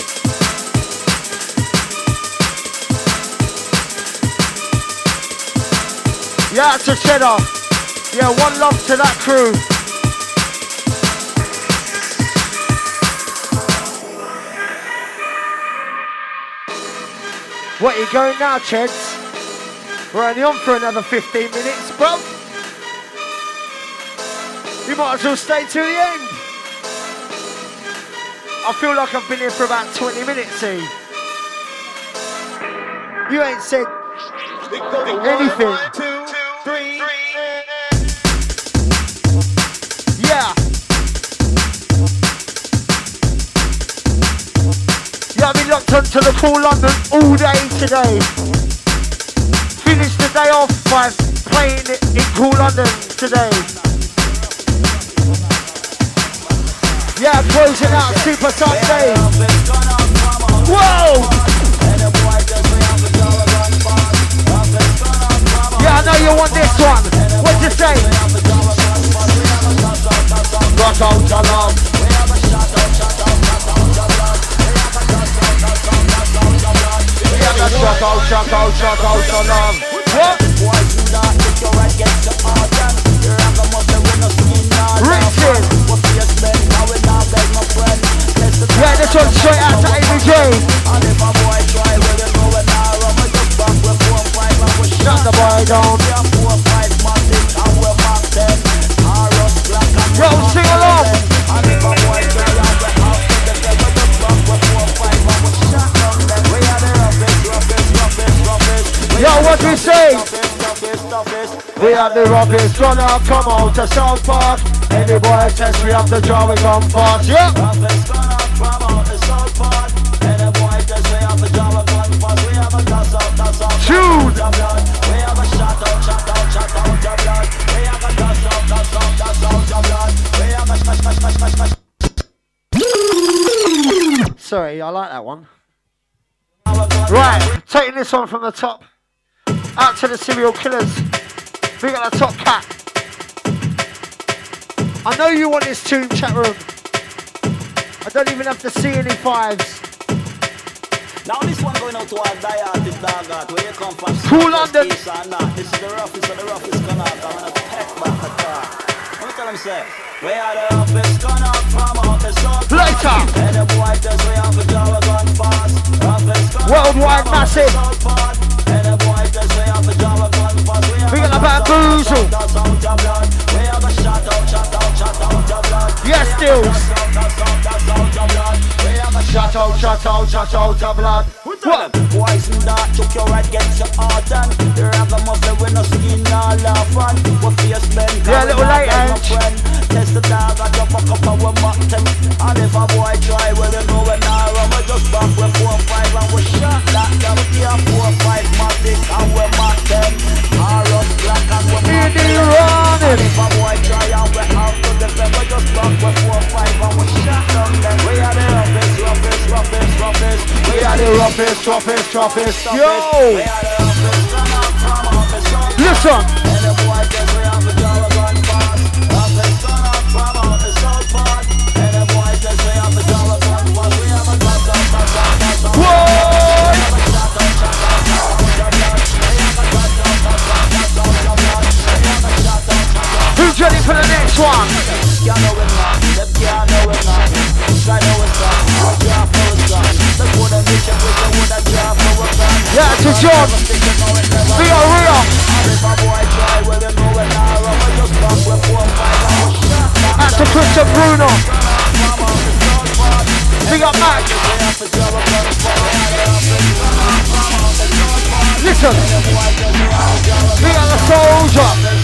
Yeah, to Cheddar. Yeah, one love to that crew. What, you going now, Cheds? We're only on for another 15 minutes, bro. You might as well stay to the end. I feel like I've been here for about 20 minutes, see. You ain't said anything. 1, 2, 3. Yeah. Yeah, I've been locked onto the Cool London all day today. Finished the day off by playing in Cool London today. Yeah, closing out Super Sunday. Whoa! Yeah, I know you want this one. What'd you say? Rock out your love. Shock out your love. What? Richard. Yeah, this one's straight out to ABJ. Shut the boy down. Yo, sing along. Yo, what we say? We are the roughest, gonna come out to South Park. Any boy test we have to draw, we come fast. Yeah. I like that one. Right, taking this one from the top. Out to the serial killers. We got the top cat. I know you want this tune, chat room. I don't even have to see any fives. Now this one going out to our diartist dog out. Where you come from? Cool London. This is the roughest of the roughest gun out. I wanna peck back a car. Let me tell them say. We are the roughest gun out from out the south. Later. And the boy tells we have a Java gun fast. Roughest gun worldwide massive. And the boy tells we have a Java gun fast. We got the bamboozle. We have a shot out your blood. Yes, Stills. Shut out your blood. What? Poison that took your right, get your heart and the ragamuffin with no skin all off and what face bend. Yeah, little light edge. Test the dog and jump up our mountain. And if a boy try, well you know when I run, we just back with 4-5 and we shot that down here 4-5 matic and we mark them. Arrows black and we mark them. And if a boy try and we have to defend, we just back with 4-5 and we shot them. We are the roughest. We are the roughest. Yo! Listen! Who's ready for the next one? Yeah, to John. Rio. And to Christian Bruno. Big up Mac. Listen. Big up the soldier.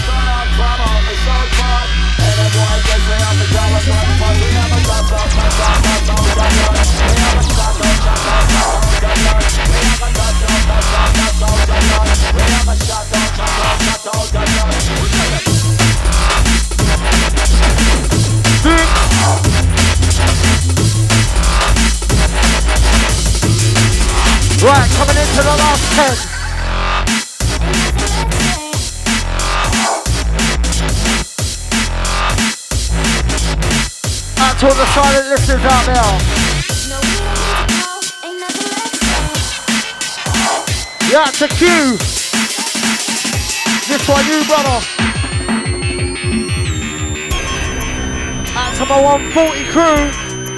Right, coming into the last 10. Out to all the silent listeners out there. Yeah, to Q. This one, you brother. Out to my 140 crew.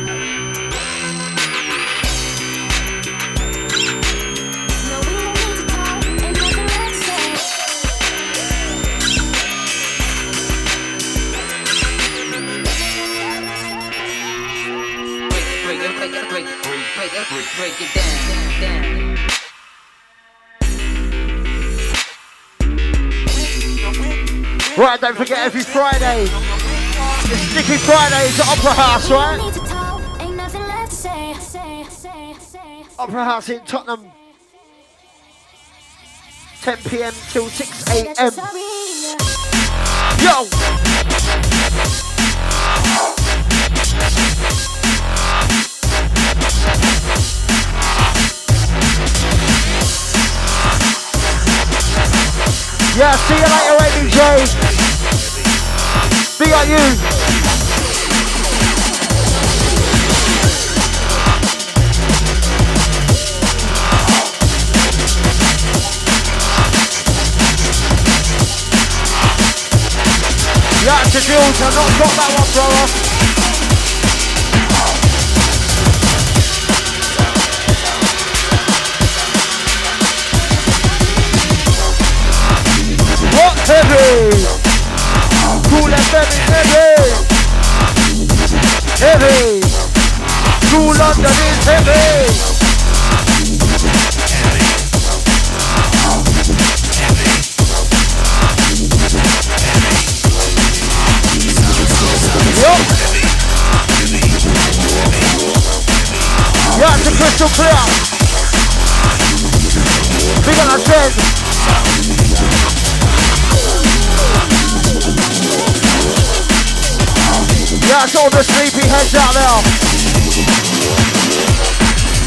Break it down. Right, don't forget every Friday. It's Sticky Fridays at Opera House, right? Opera House in Tottenham. 10 PM till 6 AM. Yo! Yeah, see you later, ABJ. Big on you. Yeah, it's a Jules. I've not got that one, brother. What heavy? Cool FM is heavy. Heavy. Cool London is heavy. Yup. Yeah, it's a crystal clear. Big on our head. Yeah, it's all the sleepy heads out there.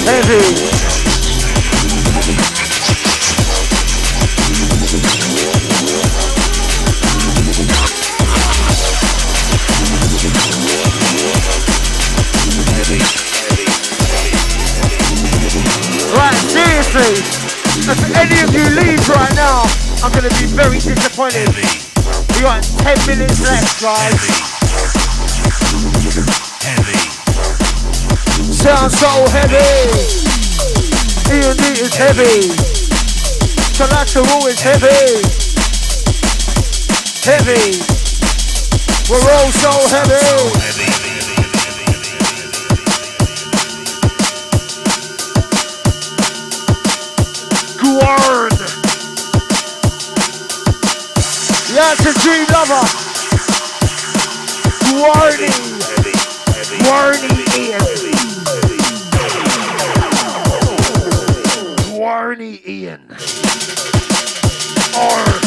Heavy. Right, seriously, if any of you leave right now, I'm going to be very disappointed. We got 10 minutes left, guys. Sounds so heavy. E&D is heavy. Collateral is heavy. Heavy. We're all so heavy. Guard. Yeah, it's a dream lover. Guardy. Guardy Ian. Guardy Ian. Or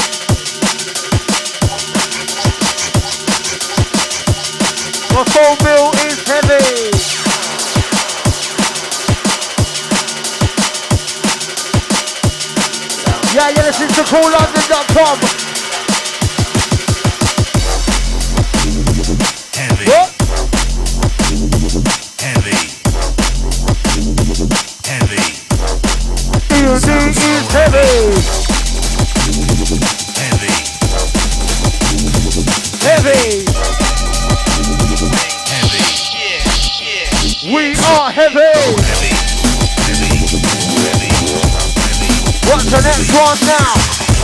the phone bill is heavy. Yeah, you're listening to CoolLondon.com. Heavy. What? Heavy. Heavy. E&D is heavy. Heavy. Heavy. Heavy. We are heavy. What's the next one now?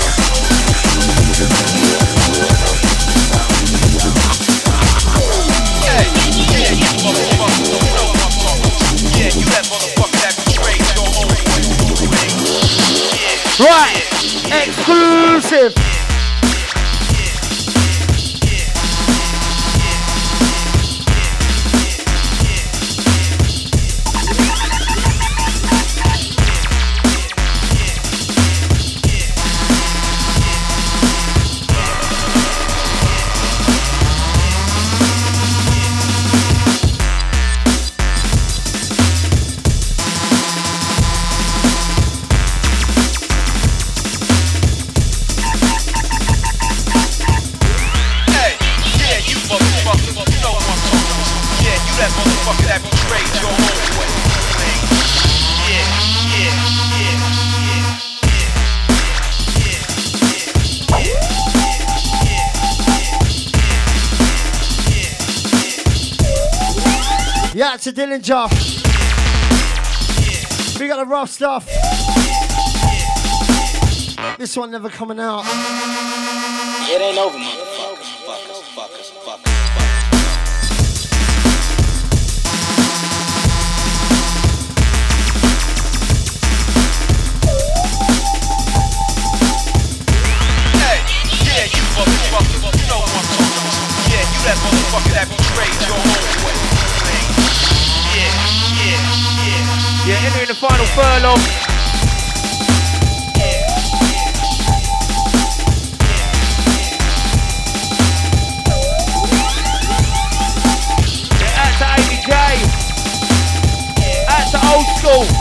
Yeah, you motherfuckers don't know what I'm talking. Yeah, you that motherfucker that betrayed your own way. Right, exclusive. Yeah, to Dillinger. We got the rough stuff. This one never coming out. It ain't over, motherfuckers. Hey, yeah, you motherfuckers know what I'm talking. Yeah, you that motherfucker that betrayed your own way. Yeah, entering the final furlong. Yeah, out to ABJ. Out to Old School.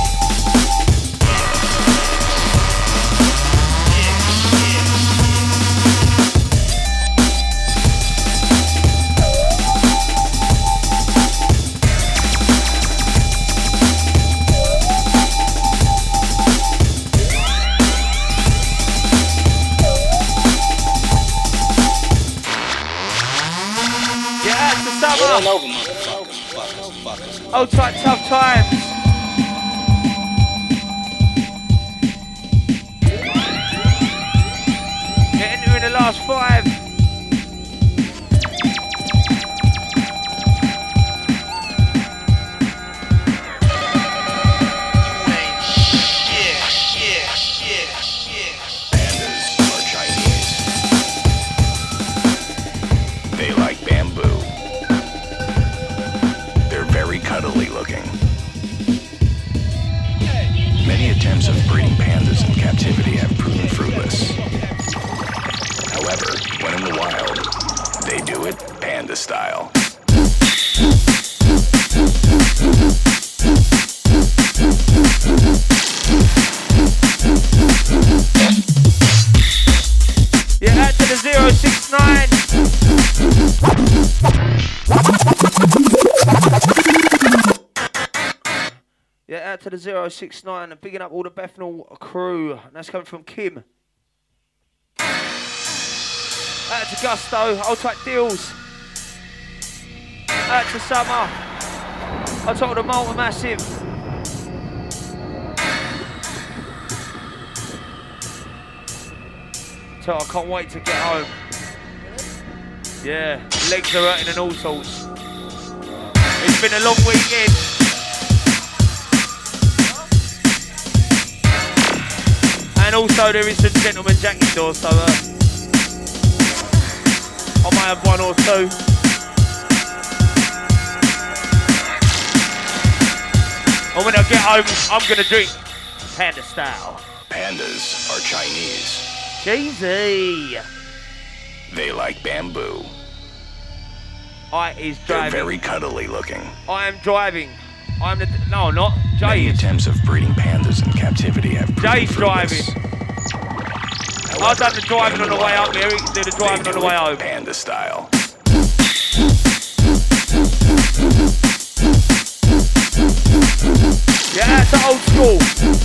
It ain't over, motherfuckers. Old tight, tough times. Yeah, entering the last 5. Pandas are Chinese. They like bamboo. They're very cuddly looking. Many attempts of breeding pandas in captivity have proven fruitless. However, when out to the 069 and bigging up all the Bethnal crew. And that's coming from Kim. Out to Gusto, Old Tight Deals. Out to Summer. I told the Malta Massive. So I can't wait to get home. Yeah, legs are hurting and all sorts. It's been a long weekend. And also there is some Gentleman Jack indoors, so I might have one or two. And when I get home, I'm gonna drink Panda style. Pandas are Chinese. Jeezy. They like bamboo. Is They're driving. very cuddly looking. I am driving. I'm the no, not Jay. Many attempts of breeding pandas in captivity have proven Jay's driving. fruitless. I've done the driving on the way up here. He can do the driving on the way home. Panda style. Yeah, that's old school.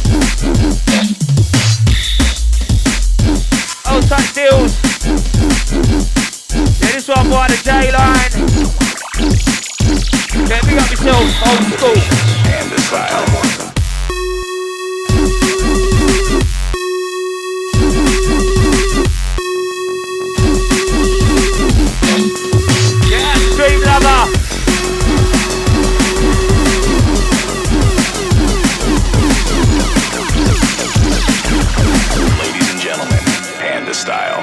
Old type deals. Yeah, this one by the J line. Yeah, big up yourself, old school. Panda style. Yeah, Stream Lover. Ladies and gentlemen, Panda style.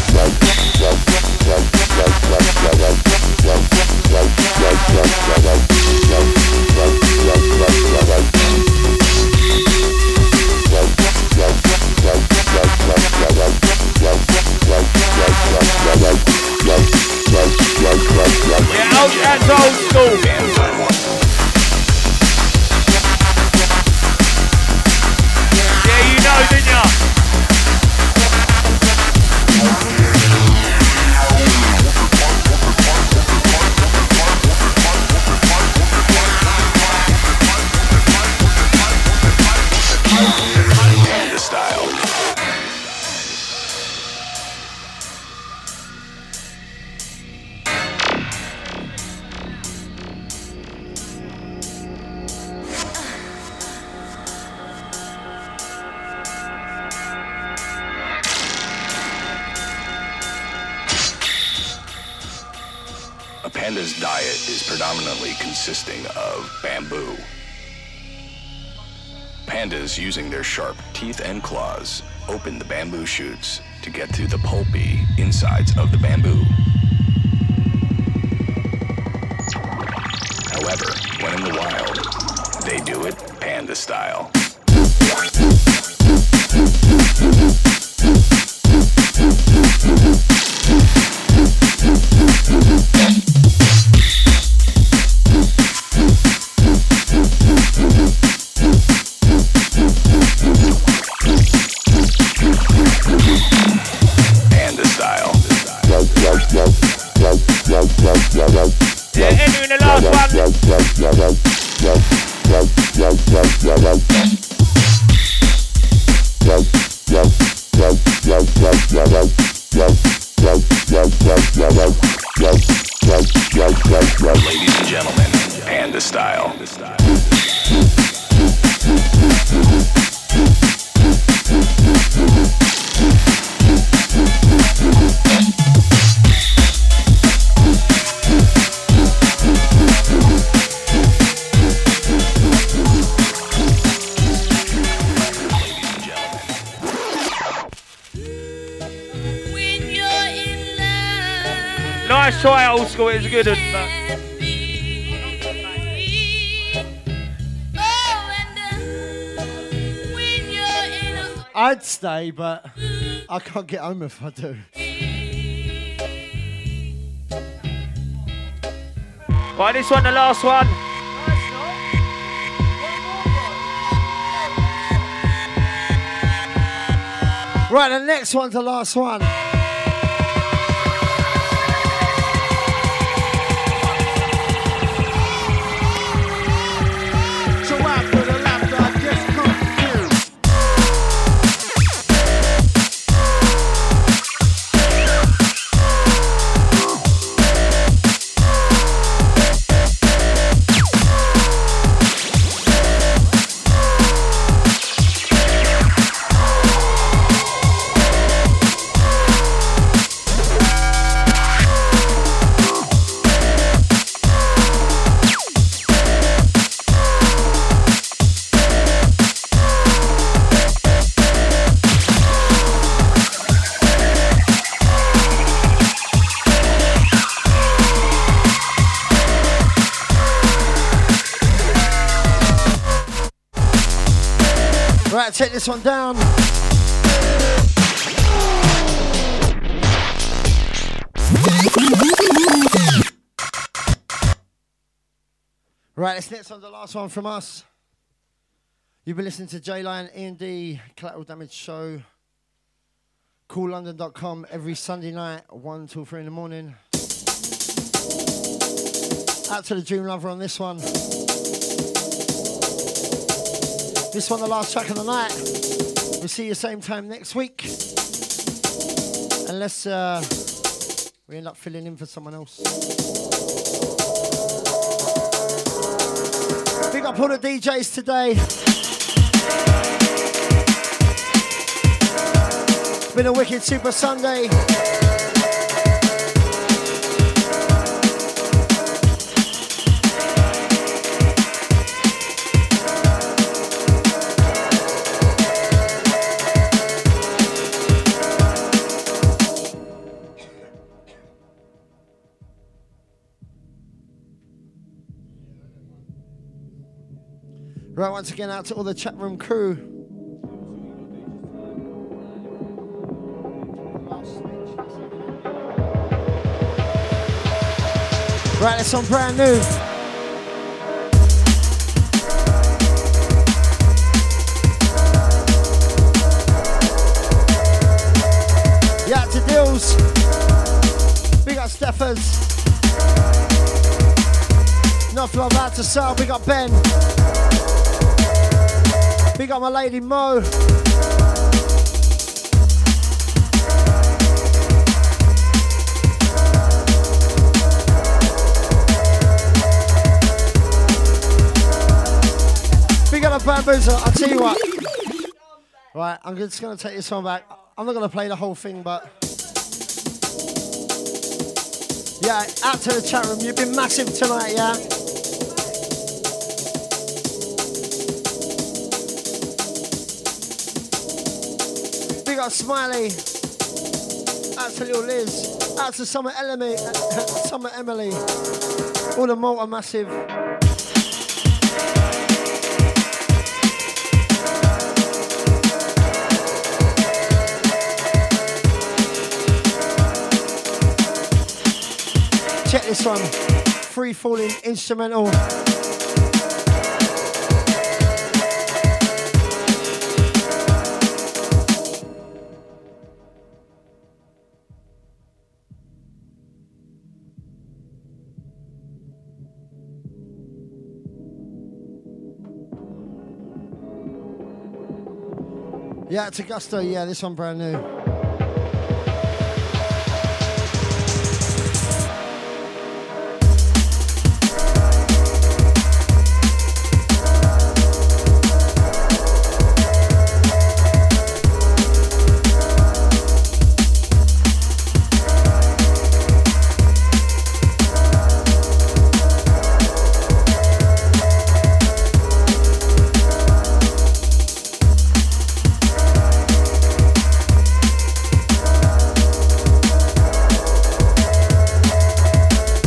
Yeah, that's old school. Yeah, you know, didn't ya? Panda style. A panda's diet is predominantly consisting of bamboo. Pandas, using their sharp teeth and claws, open the bamboo shoots to get to the pulpy insides of the bamboo. However, when in the wild, they do it panda style. Panda style. Yeah, entering the last Ladies and gentlemen, Panda style. Nice try, old school. It was a good one. I'd stay, but I can't get home if I do. Right, this one, the last one. Right, the next one's the last one. So after the laughter, Right, take this one down. Right, this next one's the last one from us. You've been listening to J-Line, E&D, Collateral Damage Show, CoolLondon.com every Sunday night, 1 till 3 in the morning. Out to the Dream Lover on this one. This one, the last track of the night. We'll see you same time next week. Unless we end up filling in for someone else. Big up all the DJs today. It's been a wicked Super Sunday. Right, once again, out to all the chat room crew. Right, this one brand new. Yeah, to Dills. We got Steffers. Enough love out to Sal. We got Ben. Big up my lady Mo. Big up the Bamboozle. I'll tell you what. Right, I'm just going to take this one back. I'm not going to play the whole thing, but... Yeah, out to the chat room. You've been massive tonight, yeah? Big up Smiley. Out to little Liz. Out to Summer Emily. Summer Emily. All the Malta massive. Check this one. Free falling instrumental. Yeah, it's Augusta. Yeah, this one brand new.